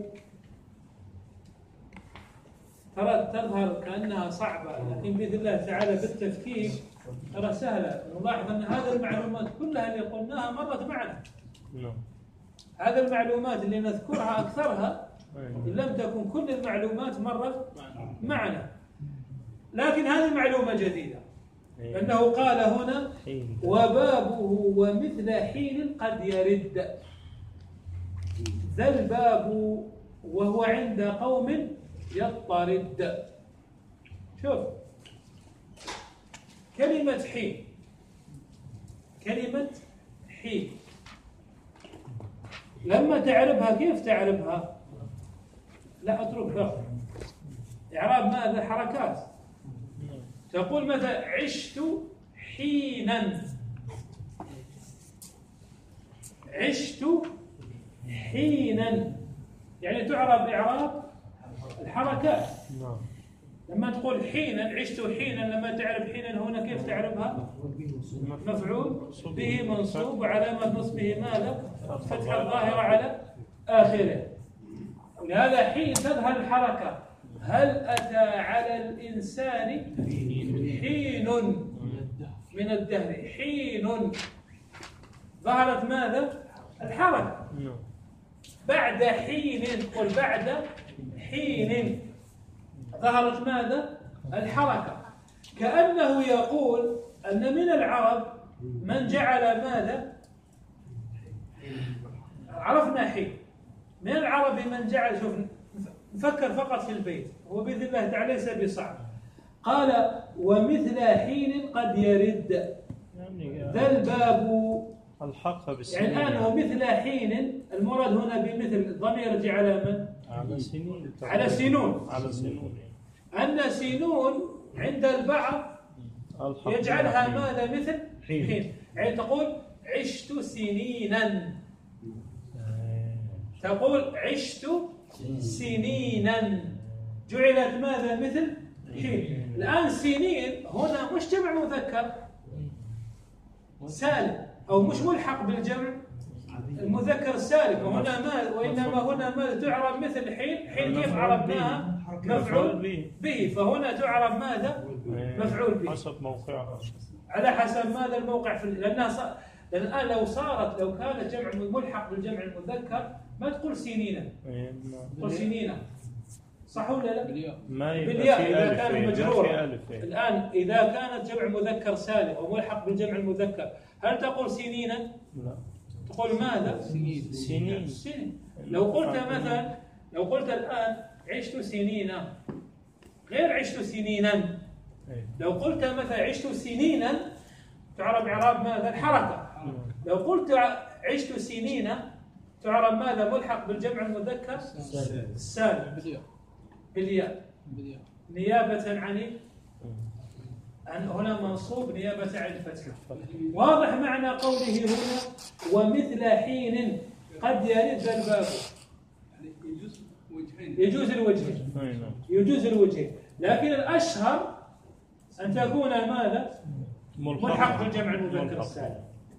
ترى تظهر كأنها صعبة، لكن بإذن الله تعالى بالتفكيك ترى سهلة. نلاحظ أن هذه المعلومات كلها اللي قلناها مرت معنا. هذه المعلومات اللي نذكرها أكثرها إن لم تكن كل المعلومات مرت معنا، لكن هذه معلومة جديدة. أنه قال هنا وبابه ومثل حين قد يرد ذا الباب وهو عند قوم يضطرد. شوف كلمة حين، كلمة حين لما تعرفها كيف تعرفها؟ لا اترك فقط. إعراب ماذا؟ حركات. تقول مثلا عشت حينا، عشت حينا يعني تعرب إعراب الحركات. لما تقول حينا، عشت حينا، لما تعرف حينا هنا كيف تعرفها؟ مفعول به منصوب وعلامة نصبه ماذا؟ فتح الظاهرة على آخره. لهذا حين تظهر الحركة. هل أتى على الإنسان حين من الدهر، حين ظهرت ماذا؟ الحركة. بعد حين، قل بعد حين ظهرت ماذا؟ الحركة. كأنه يقول أن من العرب من جعل ماذا؟ عرفنا حين. من العرب من جعل، شوف نفكر فقط في البيت، هو بإذن الله تعالى ليس بصعب. قال ومثل حين قد يرد ذا الباب الحق بالسنين. يعني الآن ومثل حين المراد هنا بمثل الضمير يرجع على من؟ على سنين. على سنون. على سنون. أن سنون عند البعض يجعلها ماذا؟ مثل حين. حين يعني تقول عشت سنينا، تقول عشت سنينا جعلت ماذا؟ مثل حين. الآن سنين هنا مش جمع مذكر سالم أو مش ملحق بالجمع المذكر السالم، وهنا ما وإنما هنا ما تعرب مثل حين. حين كيف عربناها؟ مفعول به، فهنا تعرب ماذا؟ مفعول به حسب موقعها، على حسب ماذا؟ الموقع في لأنها صار. لأن الآن لو صارت لو كان جمع ملحق بالجمع المذكر ما تقول سنينا، تقول سنينا، صح ولا لا؟ ما بالياء إذا ألف كان إيه. مجرورا. ألف إيه. الآن إذا كانت جمع مذكر سالم أو ملحق بالجمع المذكر هل تقول سنينا؟ لا. تقول ماذا؟ سنين. سنين. سنين. لو قلت مثلا، لو قلت الآن عشت سنين غير عشت سنينا. لو قلت مثلا عشت سنينا تعرب إعراب ماذا؟ الحركة. لو قلت عشت سنين تعرب ماذا؟ ملحق بالجمع المذكر السالم بالياء نيابة عن عن هنا منصوب نيابة عن الفتح. واضح معنى قوله هنا ومثل حين قد يرد الباب. يجوز وجهين، يجوز الوجهين، يجوز الوجهين، لكن الأشهر أن تكون ماذا؟ ملحق بالجمع المذكر السالم.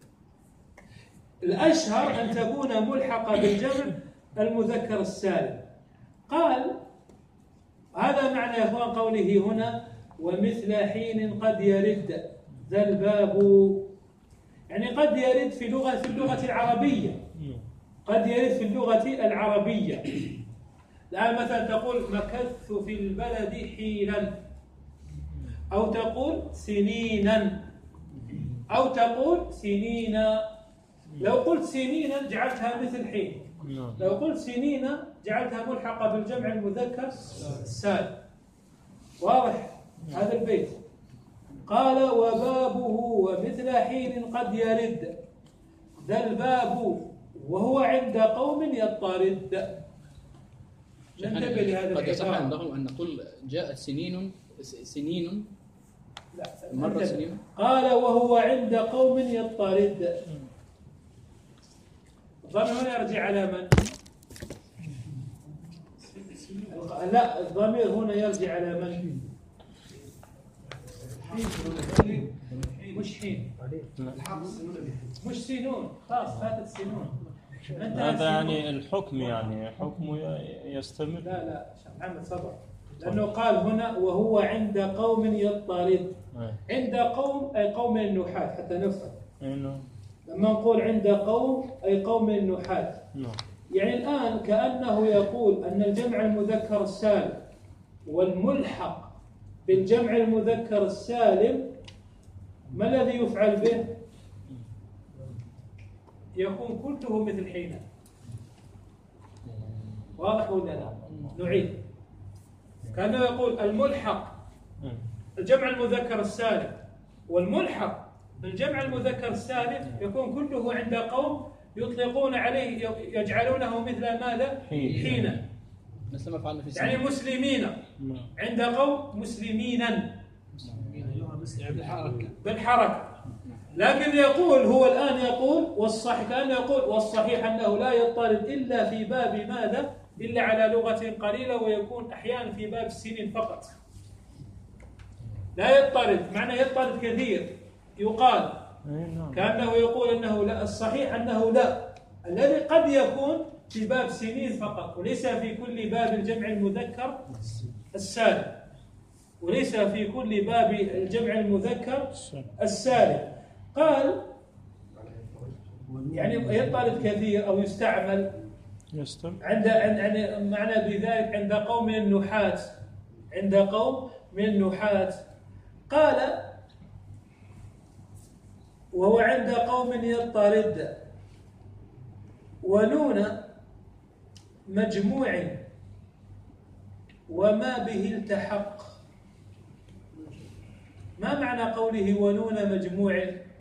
الأشهر أن تكون ملحقة بالجمع المذكر السالم. قال هذا معنى يا إخوان قوله هنا ومثل حين قد يرد ذا الباب، يعني قد يرد في لغة في اللغة العربية، قد يرد في اللغة العربية. الآن مثلا تقول مكثت في البلد حينا، أو تقول سنينا، أو تقول سنينا. لو قلت سنينا جعلتها مثل حين، لو قلت سنينا جعلتها ملحقة بالجمع المذكر السالم. واضح هذا البيت؟ قال وبابه ومثل حين قد يرد ذا الباب وهو عند قوم يضطرد. ننتبه لهذا قد يصح العبارة. أن نقول جاءت سنين سنين لا مرة سنين. قال وهو عند قوم يضطرد. الضمير هنا يرجع على من؟ لا الضمير هنا يرجع على من؟ مش حين، مش سنون، خلاص فاتت سنون. هذا يعني الحكم، يعني حكمه يستمر. لا لا محمد صبر، لأنه قال هنا وهو عند قوم يضطرد. عند قوم أي قوم النحاة حتى نفهم. لما نقول عند قوم أي قوم النحاة. يعني الآن كأنه يقول أن الجمع المذكر السالم والملحق بالجمع المذكر السالم ما الذي يفعل به؟ يكون كله مثل حين. واضح ولا لا؟ نعيد. كأنه يقول الملحق الجمع المذكر السالم والملحق بالجمع المذكر السالم يكون كله عند قوم يطلقون عليه يجعلونه مثل ماذا؟ حين. مثل ما فعلنا في يعني سنين. مسلمين، نعم. عند قوم مسلمينا بالحركة. بالحركة. لكن يقول هو الآن يقول والصحيح كأنه يقول والصحيح أنه لا يضطرد إلا في باب ماذا؟ إلا على لغة قليلة، ويكون أحيانا في باب السنين فقط. لا يضطرد، معنى يضطرد كثير، يقال كأنه يقول أنه لا. الصحيح أنه لا، الذي قد يكون في باب سنين فقط، وليس في كل باب الجمع المذكر السالم، وليس في كل باب الجمع المذكر السالم. قال يعني يضطرد كثير أو يستعمل عند عند معنى بذلك عند قوم من النحاة، عند قوم من النحاة. قال وهو عند قوم يضطرد ونون مجموع وما به التحق. ما معنى قوله ونون مجموع؟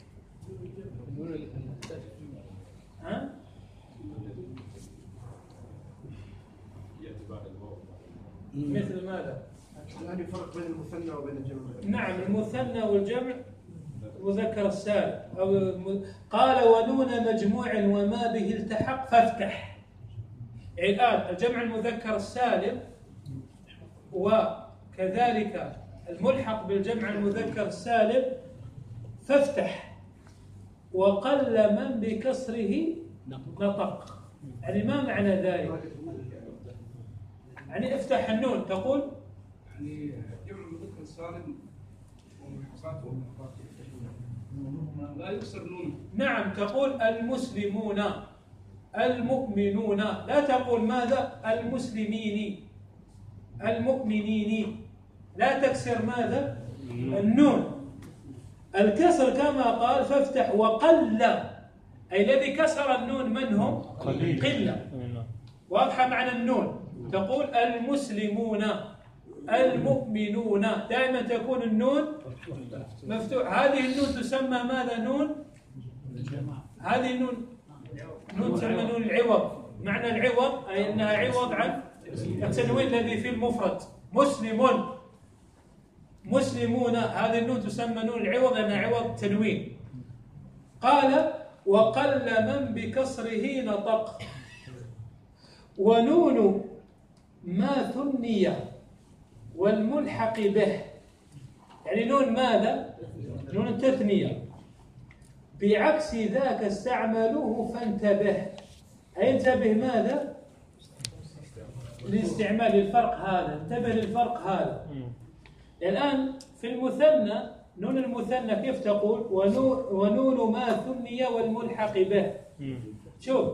ها؟ مثل ماذا؟ الآن يفرق بين المثنى وبين الجمع. نعم، المثنى والجمع المذكر السالم. أو قال ونون مجموع وما به التحق فافتح. يعني الآن الجمع المذكر السالم وكذلك الملحق بالجمع المذكر السالم فافتح، وقل من بكسره نطق. يعني ما معنى ذلك؟ يعني افتح النون تقول يعني جمع المذكر السالم وملحقاته وملحقاته لا يكسر نون. نعم، تقول المسلمون المؤمنون، لا تقول ماذا؟ المسلمين المؤمنين، لا تكسر ماذا؟ النون. الكسر كما قال فافتح وقل، أي الذي كسر النون من هم؟ قلة. واضحة معنى النون. تقول المسلمون المؤمنون، دائما تكون النون مفتوح. هذه النون تسمى ماذا؟ نون. هذه النون نون تسمى نون العوض. معنى العوض أي أنها عوض عن التنوين الذي في المفرد. مسلم مسلمون، هذه النون تسمى نون العوض لأنها عوض تنوين. قال وقل من بكسره نطق. ونون ما ثني والملحق به، يعني نون ماذا؟ نون التثنية. بعكس ذاك استعملوه فانتبه، أي انتبه ماذا؟ لاستعمال الفرق هذا، انتبه للفرق هذا. الآن في المثنى نون المثنى كيف تقول؟ ونون ما ثني والملحق به. شوف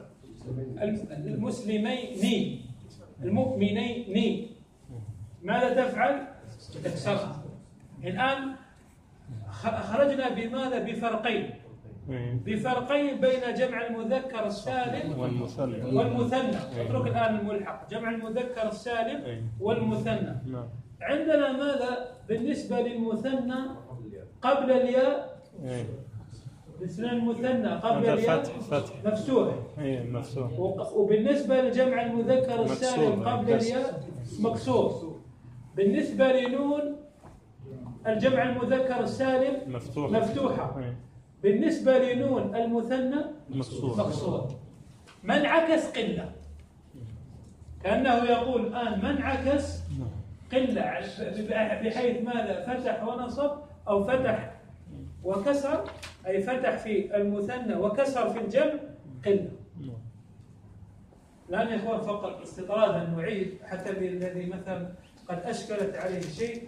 المسلمين المؤمنين ماذا تفعل؟ تكسرها. الآن خرجنا بماذا؟ بفرقين بفرقين بين جمع المذكر السالم والمثنى والمثنى. اترك الآن الملحق، جمع المذكر السالم والمثنى. عندنا ماذا بالنسبة للمثنى قبل الياء؟ بالنسبة للمثنى قبل الياء مفتوح، وبالنسبة لجمع المذكر السالم قبل الياء مكسور. بالنسبة لنون الجمع المذكر السالم مفتوح. مفتوحة. بالنسبة لنون المثنى مكسور. من عكس قلة، كأنه يقول الآن من عكس قلة، بحيث ماذا؟ فتح ونصب أو فتح وكسر، أي فتح في المثنى وكسر في الجمع قلة. الآن يا إخوان فقط استطرادا نعيد حتى الذي مثلا قد أشكلت عليه شيء.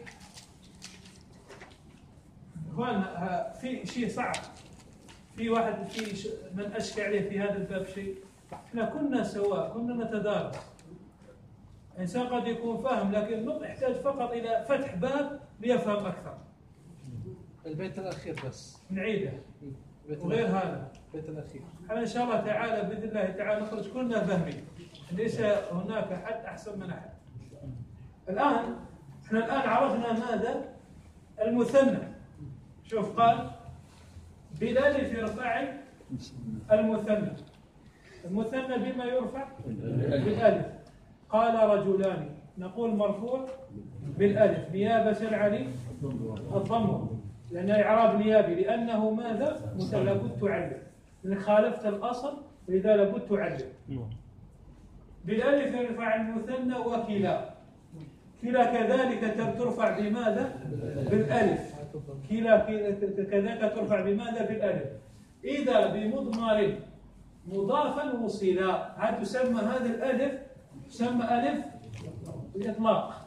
إخوان في شيء صعب، في واحد في من أشكى عليه في هذا الباب شيء. إحنا كنا سواء، كنا نتدارس. إنسان قد يكون فاهم لكن يحتاج فقط إلى فتح باب ليفهم أكثر. البيت الأخير بس نعيده وغير هذا. البيت الأخير إن شاء الله تعالى بإذن الله تعالى نخرج كلنا فاهمين، ليس هناك أحد أحسن من أحد. الآن إحنا الآن عرفنا ماذا؟ المثنى. شوف قال بالالف يرفع المثنى. المثنى بما يرفع؟ بالالف. قال رجلان، نقول مرفوع بالألف نيابة عن الضم، لأن إعراب نيابي، لأنه ماذا؟ لابد تعلم، إن خالفت الأصل فإذا لابد تعلم. بالألف يرفع المثنى وكلا، كلا كذلك ترفع بماذا؟ بالألف، كلا كذلك ترفع بماذا؟ بالألف. إذا بمضمر مضافا وصلا، هل تسمى هذه الألف؟ تسمى ألف الإطلاق،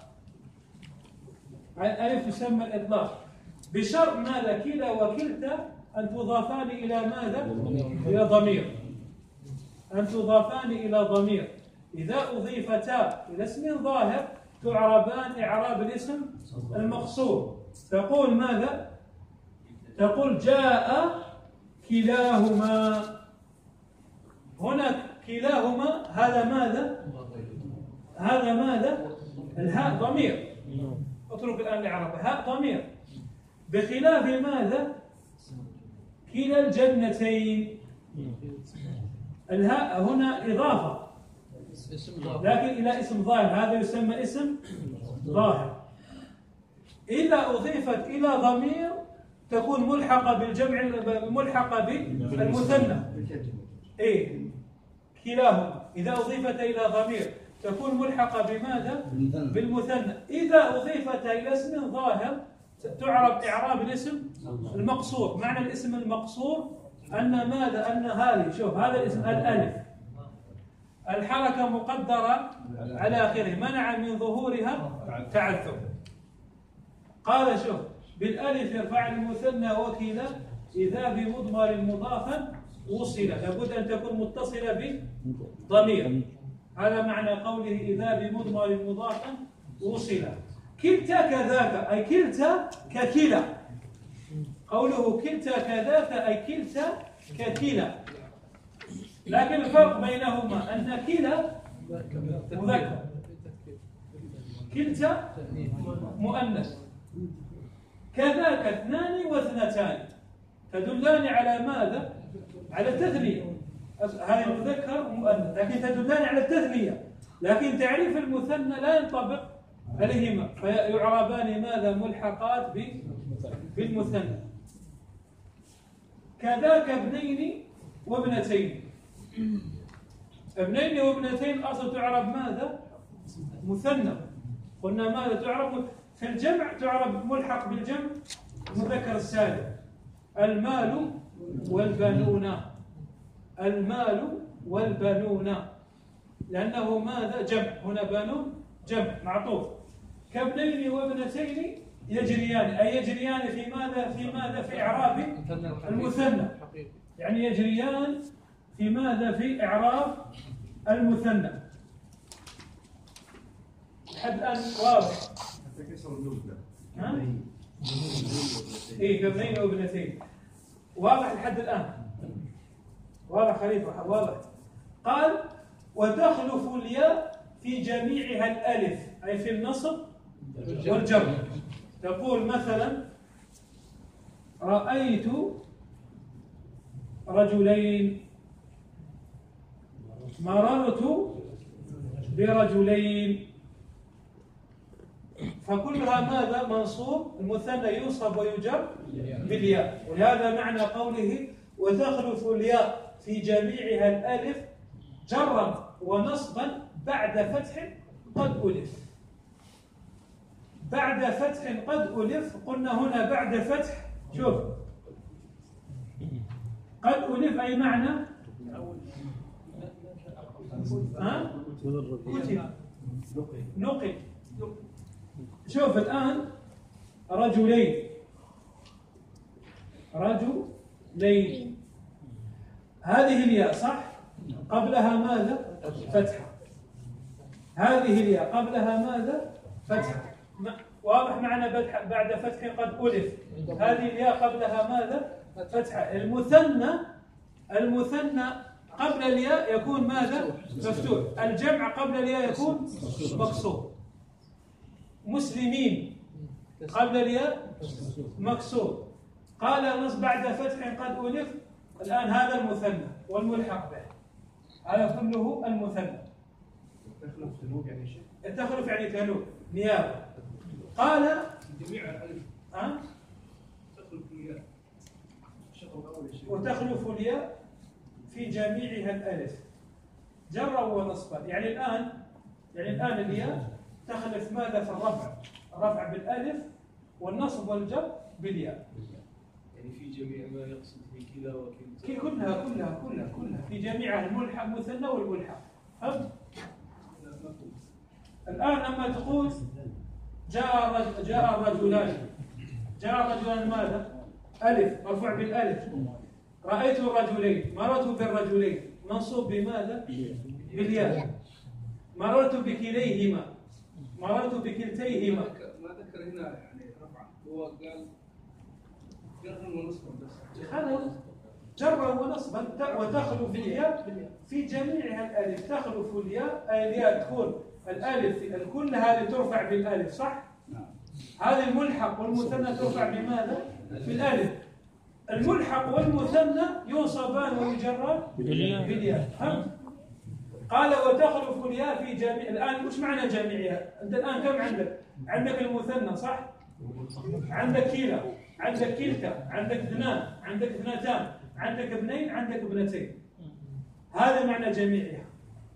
ألف تسمى الإطلاق، بشرط ماذا؟ كلا وكلتا أن تضافان إلى ماذا؟ إلى ضمير، أن تضافان إلى ضمير. إذا أضيفتا إلى اسم ظاهر تعربان إعراب الاسم المقصور. تقول ماذا؟ تقول جاء كلاهما. هنا كلاهما هذا ماذا؟ هذا ماذا؟ الهاء ضمير، اترك الآن الإعراب، هاء ضمير، بخلاف ماذا؟ كلا الجنتين، الهاء هنا إضافة لكن إلى اسم ظاهر، هذا يسمى اسم ظاهر. إذا أضيفت إلى ضمير تكون ملحقة بالجمع، ملحقة بالمثنى. إيه كلاهما إذا أضيفت إلى ضمير تكون ملحقة بماذا؟ بالمثنى. إذا أضيفت إلى اسم ظاهر تعرب إعراب الاسم المقصور. معنى الاسم المقصور أن ماذا؟ أن هذه، شوف هذا الاسم الألف الحركة مقدرة على آخره منع من ظهورها تعثر. قال شوف بالألف يرفع المثنى وكلا إذا بمضمر مضافا وصل، لابد أن تكون متصلة بضمير، هذا معنى قوله إذا بمضمر مضافا وصل. كلتا كذاك أي كلتا ككلا، قوله كلتا كذاك أي كلتا ككلا، لكن الفرق بينهما أن كلا مذكر، كلتا مؤنث، كذاك اثنان واثنتان تدلان على ماذا؟ على التثنية، هذه مذكر ومؤنث لكن تدلان على التثنية، لكن تعريف المثنى لا ينطبق عليهما فيعربان ماذا؟ ملحقات بالمثنى. كذاك ابنين وابنتين، ابنين وابنتين اصل تعرب ماذا؟ مثنى، قلنا ماذا تعرب؟ في الجمع تعرب ملحق بالجمع المذكر السالم، المال والبنون، المال والبنون، لأنه ماذا؟ جمع، هنا بنون جمع معطوف. كابنين وابنتين يجريان، أي يجريان في ماذا؟ في ماذا؟ في إعراب المثنى، يعني يجريان في ماذا؟ في إعراب المثنى. لحد الآن واضح؟ ها؟ إيه كابنين وابنتين واضح لحد الآن؟ واضح خليفة؟ واضح. قال وتخلف الياء في جميعها الألف، أي في النصب والجر. تقول مثلا رأيت رجلين، مررت برجلين، فكلها ماذا؟ منصوب، المثنى ينصب ويجر بالياء، ولهذا معنى قوله وتخلف الياء في جميعها الألف جرا ونصبا بعد فتح قد ألف. بعد فتح قد ألف، قلنا هنا بعد فتح، شوف قد ألف أي معنى ها؟ كتب نقل. شوف الآن رجلين، رجلين هذه الياء صح؟ قبلها ماذا؟ فتحة. هذه الياء قبلها ماذا؟ فتحة. واضح معنى بعد فتح قد ألف، هذه الياء قبلها ماذا؟ فتحة. المثنى، المثنى قبل الياء يكون ماذا؟ مفتوح. الجمع قبل الياء يكون مكسور. مسلمين قبل الياء مكسور. قال نص بعد فتح قد ألف، الآن هذا المثنى والملحق به، هذا كله المثنى. تخلف ذنوب يعني شيء. التخلف يعني تنوب نيابة. قال جميع الألف أه؟ تخلف الياء. الشطر الأول يا شيخ. وتخلف الياء في جميعها الألف جرا ونصبا. يعني الآن يعني الآن الياء تخلف ماذا في الرفع؟ الرفع بالألف والنصب والجر بالياء. يعني في جميع ما يقصد في كلا وكلتا. كي كلها كلها كلها كلها في جميعها الملحق مثنى والملحق. فهمت؟ الآن لما تقول جاء رجل جاء الرجلان جاء الرجلان ماذا؟ ألف مرفوع بالألف. رأيت الرجلين مررت بالرجلين منصوب بماذا؟ بالياء. مررت بكليهما مررت بكلتيهما. ما ذكر هنا يعني رفع، هو قال جرا ونصبا بس. هذا جرا ونصبا. وتخلف الياء في جميعها الألف. تخلف الياء أي الياء تكون الألف الكل هذه ترفع بالألف صح؟ هذه الملحق والمثنى ترفع بماذا؟ بالألف. الملحق والمثنى ينصبان ويجران بالياء. فهمت؟ قال وتخلف الياء في جميع. الآن وش معنى جميعها؟ أنت الآن كم عندك؟ عندك المثنى صح؟ عندك كلا، عندك كلتا، عندك اثنان، عندك اثنتان، عندك ابنين، عندك ابنتين. هذا معنى جميعها.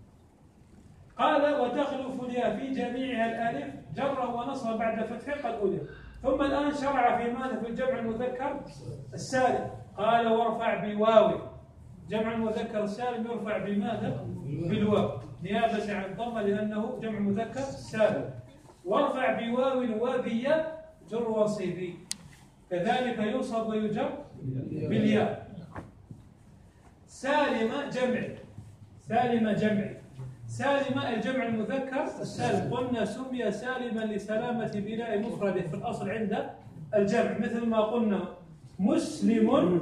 قال وتخلف الياء في جميعها الألف جرا ونصبا بعد فتح قد أولف. ثم الآن شرع في ماذا؟ في الجمع المذكر السالم. قال وارفع بواو. جمع المذكر السالم يرفع بماذا؟ بالواو نيابة عن الضمة لأنه جمع مذكر سالم. وارفع بواو وبياء جر وصيبي. كذلك ينصب ويجر بالياء. سالم جمع سالم جمع سالم الجمع المذكر السالم. قلنا سمي سالما لسلامة بناء مفرده في الأصل عند الجمع، مثل ما قلنا مسلم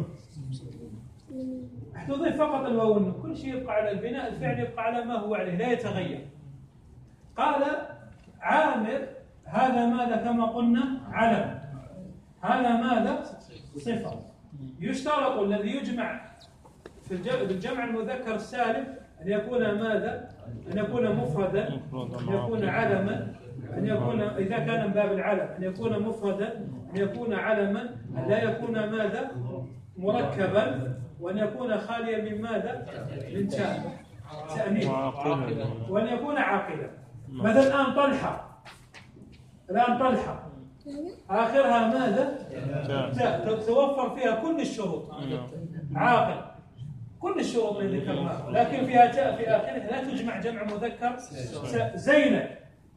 تضيف فقط الواو والنون، كل شيء يبقى على البناء، الفعل يبقى على ما هو عليه لا يتغير. قال عامر هذا ماذا كما قلنا؟ علم. هذا ماذا؟ صفة. يشترط الذي يجمع في الجمع المذكر السالم أن يكون ماذا؟ أن يكون مفردا، أن يكون علما، أن يكون إذا كان من باب العلم أن يكون مفردا، أن يكون علما، أن لا يكون ماذا؟ مركبا، وأن يكون خاليا من ماذا؟ من تاء تأنيث، وأن يكون عاقلا. مثلا الآن طلحة، الآن طلحة آخرها ماذا؟ تاء، توفر فيها كل الشروط. عاقل كل الشروط اللي ذكرناها، لكن فيها تاء في آخرها لا تجمع جمع مذكر. زينب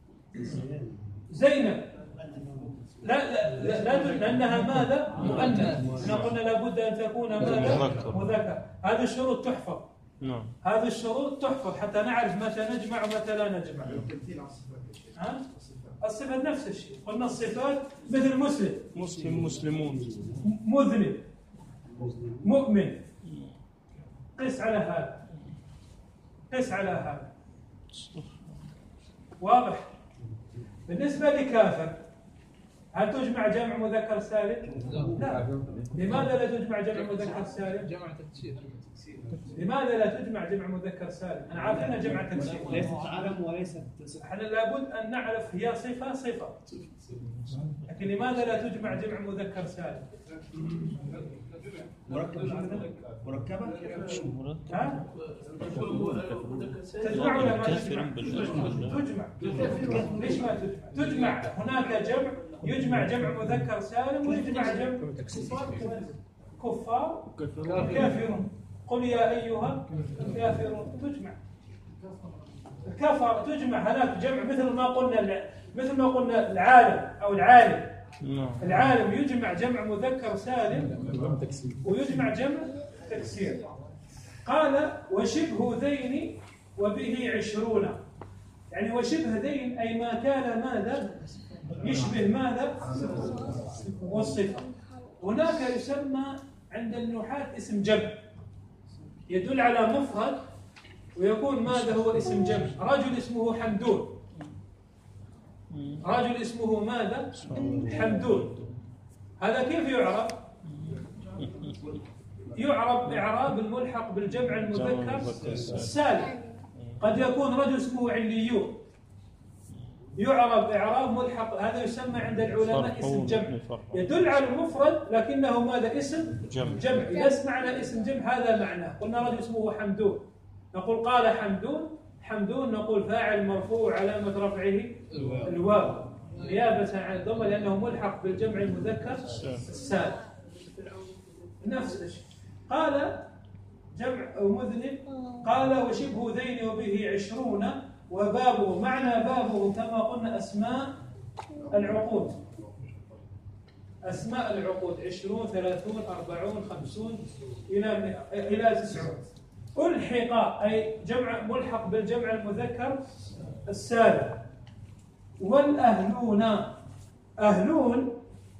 زينب لا لا لا, لا لأنها ماذا؟ مؤنث. احنا قلنا لابد أن تكون ماذا؟ مذكر. هذه الشروط تحفظ. نعم. هذه الشروط تحفظ حتى نعرف متى نجمع ومتى لا نجمع. ها؟ الصفات نفس الشيء. قلنا الصفات مثل مسلم مسلم مسلمون مذنب مؤمن. قس على هذا، قس على هذا. واضح؟ بالنسبة لكافر هل تجمع جمع مذكر سالم؟ لا. لماذا لا تجمع جمع مذكر سالم؟ جمع تكسير. لماذا لا تجمع جمع مذكر سالم؟ أنا عارف أنها جمع تكسير. ليست علم وليست صفة. احنا لابد أن نعرف هي صفة صفة. لكن لماذا لا تجمع جمع مذكر سالم؟ مركبة مركبة ها؟ تجمع ولا ما تجمع؟ تجمع. ليش ما تجمع؟ تجمع. هناك جمع يجمع جمع مذكر سالم ويجمع جمع كفار كافرون. قل يا أيها الكافرون تجمع. الكفر تجمع. هناك جمع مثل ما قلنا مثل ما قلنا العالم أو العالم. العالم يجمع جمع مذكر سالم ويجمع جمع تكسير. قال وشبه ذين وبه عشرون. يعني وشبه ذين أي ما كان ماذا؟ يشبه ماذا؟ والصفة. هناك يسمى عند النحاة اسم جمع يدل على مفرد ويكون ماذا هو اسم جمع. رجل اسمه حمدون، رجل اسمه ماذا؟ حمدون. هذا كيف يعرب؟ يعرب إعراب الملحق بالجمع المذكر السالم. قد يكون رجل اسمه عليون يعرب إعراب ملحق، هذا يسمى عند العلماء اسم جمع، يدل على المفرد لكنه ماذا؟ اسم جمع. جمع. إذا معنى اسم جمع هذا معناه. قلنا رجل اسمه حمدون، نقول قال حمدون، حمدون نقول فاعل مرفوع علامة رفعه الواو نيابة عن الضمة لأنه ملحق بالجمع المذكر السالم. نفس الشيء. قال جمع أو مذنب، قال وشبه ذين وبه عشرون، وبابه معنى بابه كما قلنا أسماء العقود، أسماء العقود عشرون ثلاثون أربعون خمسون إلى إلى تسعون. ألحق أي جمع ملحق بالجمع المذكر السالم. والأهلون، أهلون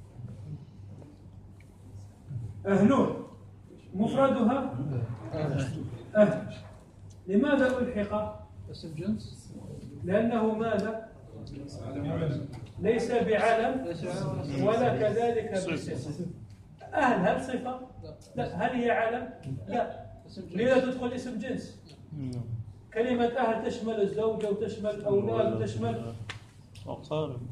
أهلون مفردها أهل. لماذا ألحق؟ اسم جنس لأنه ماذا؟ ليس بعلم ولا كذلك باسم. أهل هل صفة؟ لا. هل هي علم؟ لا. لذا تدخل اسم جنس. كلمة أهل تشمل الزوجة وتشمل الأولاد وتشمل أقارب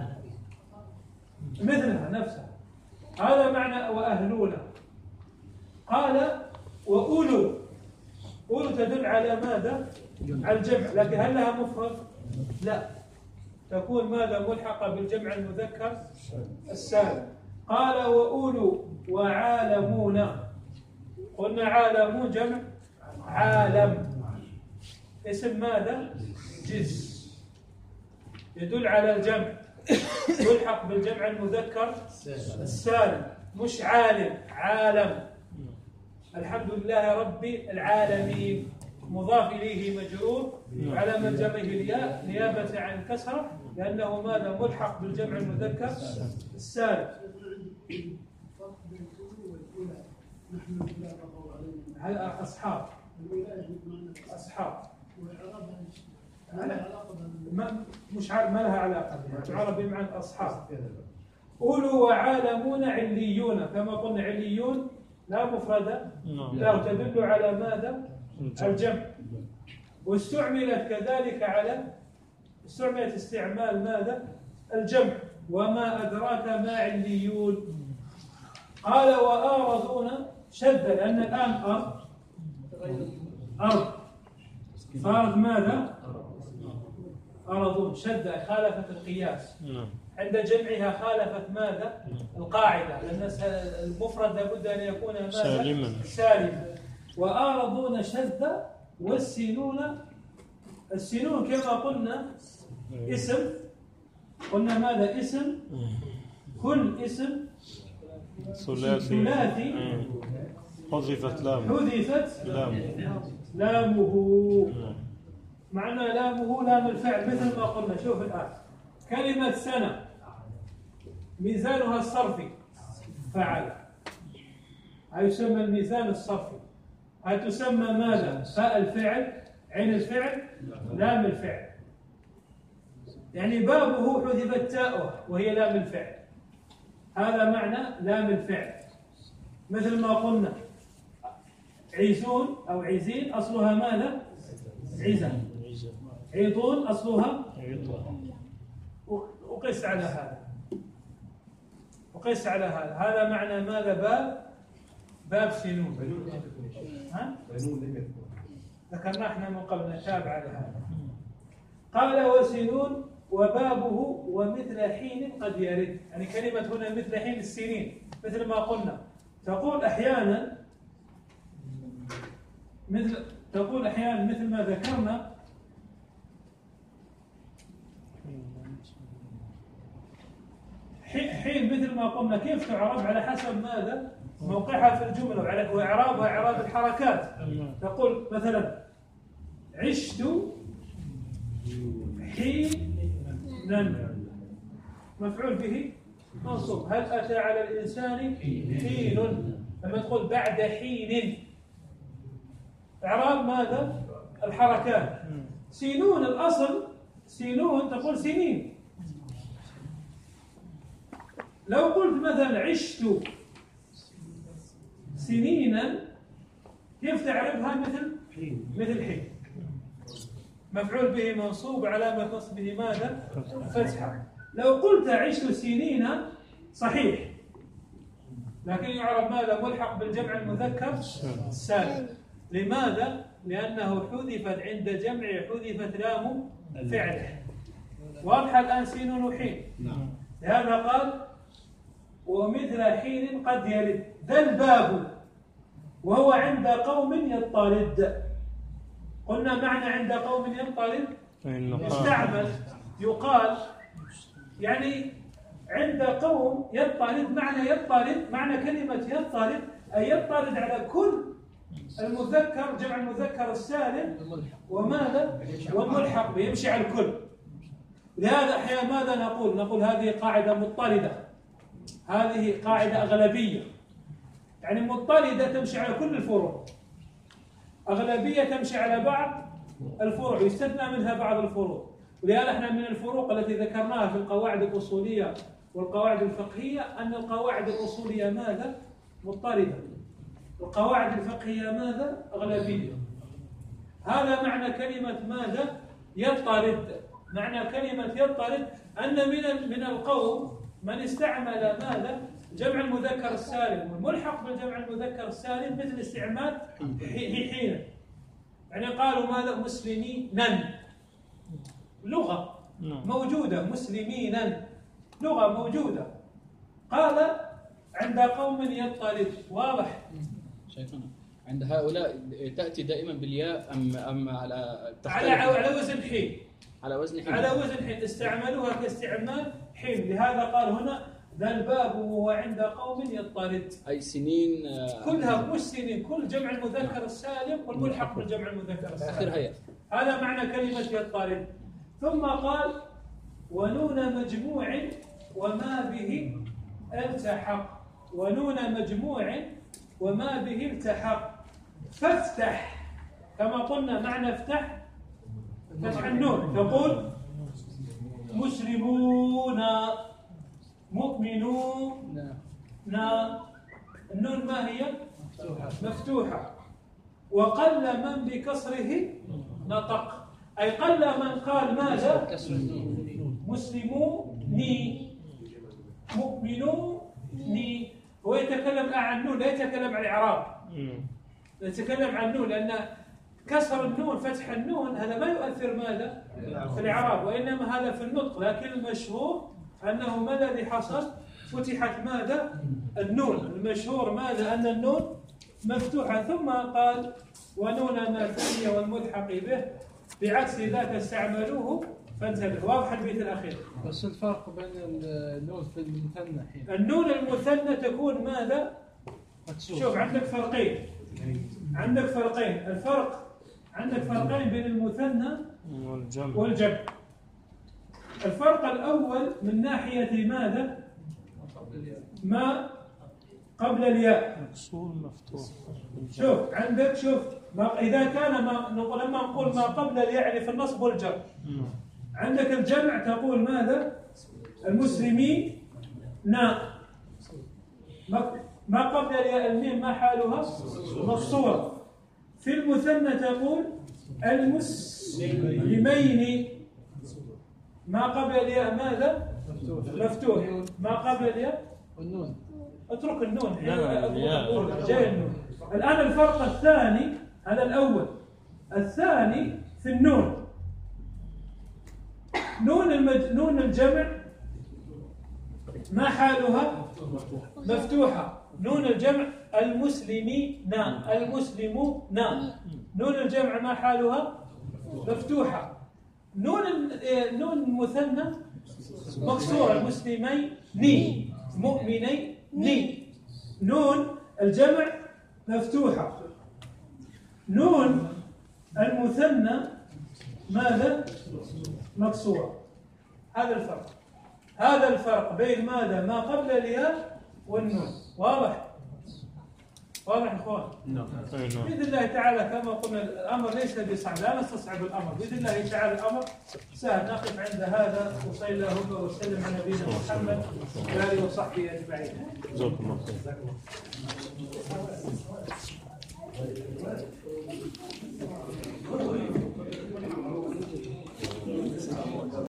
مثلها نفسها. هذا معنى وأهلون. قال وأولو، أولو تدل على ماذا؟ على الجمع، لكن هل لها مفرد؟ لا، تكون ماذا؟ ملحقة بالجمع المذكر السالم. قال وأولو وعالمون، قلنا عالمون جمع عالم، اسم ماذا؟ جنس يدل على الجمع، يلحق بالجمع المذكر السالم، مش عالم، عالم. الحمد لله رب العالمين مضاف إليه مجرور على من جمعه الياء نيابة عن الكسرة لأنه ماذا؟ ملحق بالجمع المذكر السالم. أصحاب أصحاب ما مش ما لها علاقة بها، تعرف بمعنى أصحاب. أولو وعالمون عليون، كما قلنا عليون لا مفردة، لا تدل على ماذا؟ الجمع. واستعملت كذلك على استعملت استعمال ماذا؟ الجمع. وما أدراك ما عليون. قال وآرضون شد، لأن الآن أرض أرض صارت ماذا؟ أرضون شد خالفت القياس، عند جمعها خالفت ماذا؟ القاعدة، لأن المفرد لابد أن يكون ماذا؟ سالما سالما. وآرضون شد. والسينون، السينون كما قلنا اسم، قلنا ماذا؟ اسم، كل اسم ثلاثي ثلاثي حذفت لام حذفت لام لامه. معنى لامه لام الفعل مثل ما قلنا. شوف الآن كلمة سنة ميزانها الصرفي فعل، هاي يسمى الميزان الصرفي. هاي تسمى ماذا؟ فاء الفعل، عين الفعل، لام الفعل. يعني بابه حذفت تاؤه وهي لام الفعل، هذا معنى لام الفعل. مثل ما قلنا عيسون أو عيزين أصلها ماذا؟ عيزة. عيطون أصلها وقس على هذا، وقس على هذا، هذا معنى ماذا؟ باب باب سينون. ها؟ ذكرنا احنا من قبل، نتابع على هذا. قال وسينون وبابه ومثل حين قد يرد. يعني كلمة هنا مثل حين السنين، مثل ما قلنا تقول أحيانا مثل تقول أحيانا مثل ما ذكرنا حين، مثل ما قلنا كيف تعرب؟ على حسب ماذا؟ موقعها في الجملة، وإعرابها إعراب الحركات. تقول مثلا عشت حينا، مفعول به منصوب. هل أتى على الإنسان حين؟ لما تقول بعد حين، إعراب ماذا؟ الحركات. سينون الأصل سينون تقول سنين. لو قلت مثلا عشت سنينا كيف تعرفها؟ مثل حين، مثل حين. مفعول به منصوب علامة نصبه ماذا؟ فتحة. لو قلت عشت سنين صحيح، لكن يعرف ماذا؟ ملحق بالجمع المذكر السالم. لماذا؟ لأنه حذفت عند جمع حذفت لام فعله. واضحة الآن سين وحين. لهذا قال ومثل حين قد يلد ذا الباب وهو عند قوم يضطرد. قلنا معنى عند قوم يضطرد يستعمل يقال يعني عند قوم يضطرد. معنى يضطرد معنى كلمة يضطرد أي يضطرد على كل المذكر جمع المذكر السالم وماذا؟ والملحق بيمشي على الكل. لهذا أحيانا ماذا نقول؟ نقول هذه قاعدة مضطردة، هذه قاعدة أغلبية. يعني مضطردة تمشي على كل الفروع، أغلبية تمشي على بعض الفروع، يستثنى منها بعض الفروع. ولهذا احنا من الفروق التي ذكرناها في القواعد الأصولية والقواعد الفقهية أن القواعد الأصولية ماذا؟ مضطردة، القواعد الفقهية ماذا؟ أغلبية. هذا معنى كلمة ماذا؟ يضطرد. معنى كلمة يضطرد أن من من القوم من استعمل ماذا؟ جمع المذكر السالم والملحق بالجمع المذكر السالم مثل استعمال حين. يعني قالوا ماذا؟ مسلمينا، لغة موجودة، مسلمينا لغة موجودة. قال عند قوم يضطرد. واضح؟ شايفنا عند هؤلاء تأتي دائما بالياء أم أم على على على وزن حين، على وزن حين على وزن حين استعملوها كاستعمال حين. لهذا قال هنا ذا الباب وهو عند قوم يضطرد، أي سنين كلها مش سنين، كل جمع المذكر السالم والملحق بالجمع المذكر السالم. هي. هذا معنى كلمة يضطرد. ثم قال ونون مجموع وما به التحق. ونون مجموع وما به التحق. فافتح كما قلنا معنى افتح فتح النون، تقول مسلمون مؤمنون. النون ما هي؟ مفتوحة. وقل من بكسره نطق، أي قل من قال ماذا؟ مسلموني مؤمنوني. هو يتكلم عن النون، لا يتكلم عن الإعراب، يتكلم عن النون، لأن كسر النون فتح النون هذا ما يؤثر ماذا؟ في الإعراب، وإنما هذا في النطق. لكن المشهور أنه ما الذي حصل؟ فتحت ماذا؟ النون. المشهور ماذا؟ أن النون مفتوحة. ثم قال ونون ما ثني والملحق به بعكس ذاك استعملوه فانتبه. واضح البيت الأخير؟ بس الفرق بين النون في المثنى حين النون المثنى تكون ماذا؟ مكسور. شوف عندك فرقين، عندك فرقين. الفرق عندك فرقين بين المثنى والجمع. الفرق الأول من ناحية ماذا؟ ما قبل الياء مكسور مفتوح. شوف عندك، شوف ما إذا كان ما لما نقول ما قبل الياء يعني في النصب والجر. عندك الجمع تقول ماذا؟ المسلمين نا. ما قبل الياء الميم ما حالها؟ مقصورة. في المثنى تقول المسلمين. ما قبل الياء ماذا؟ مفتوح. ما قبل الياء والنون اترك النون. لا لا جاي النون. الآن الفرق الثاني، هذا الأول. الثاني في النون. نون المج... نون الجمع ما حالها؟ مفتوحة. نون الجمع المسلمين المسلمون. نون الجمع ما حالها؟ مفتوحة. نون نون المثنى مكسورة. المسلمين ني مؤمنين ني. نون الجمع مفتوحة. نون المثنى ماذا؟ مكسورة. هذا الفرق. هذا الفرق بين ماذا؟ ما قبل الياء والنون. واضح؟ واضح يا اخوان؟ نعم. باذن الله تعالى كما قلنا الامر ليس بصعب، لا نستصعب الامر، باذن الله تعالى الامر سهل. نقف عند هذا وصلى اللهم وسلم على نبينا محمد واله وصحبه اجمعين. جزاكم الله خير.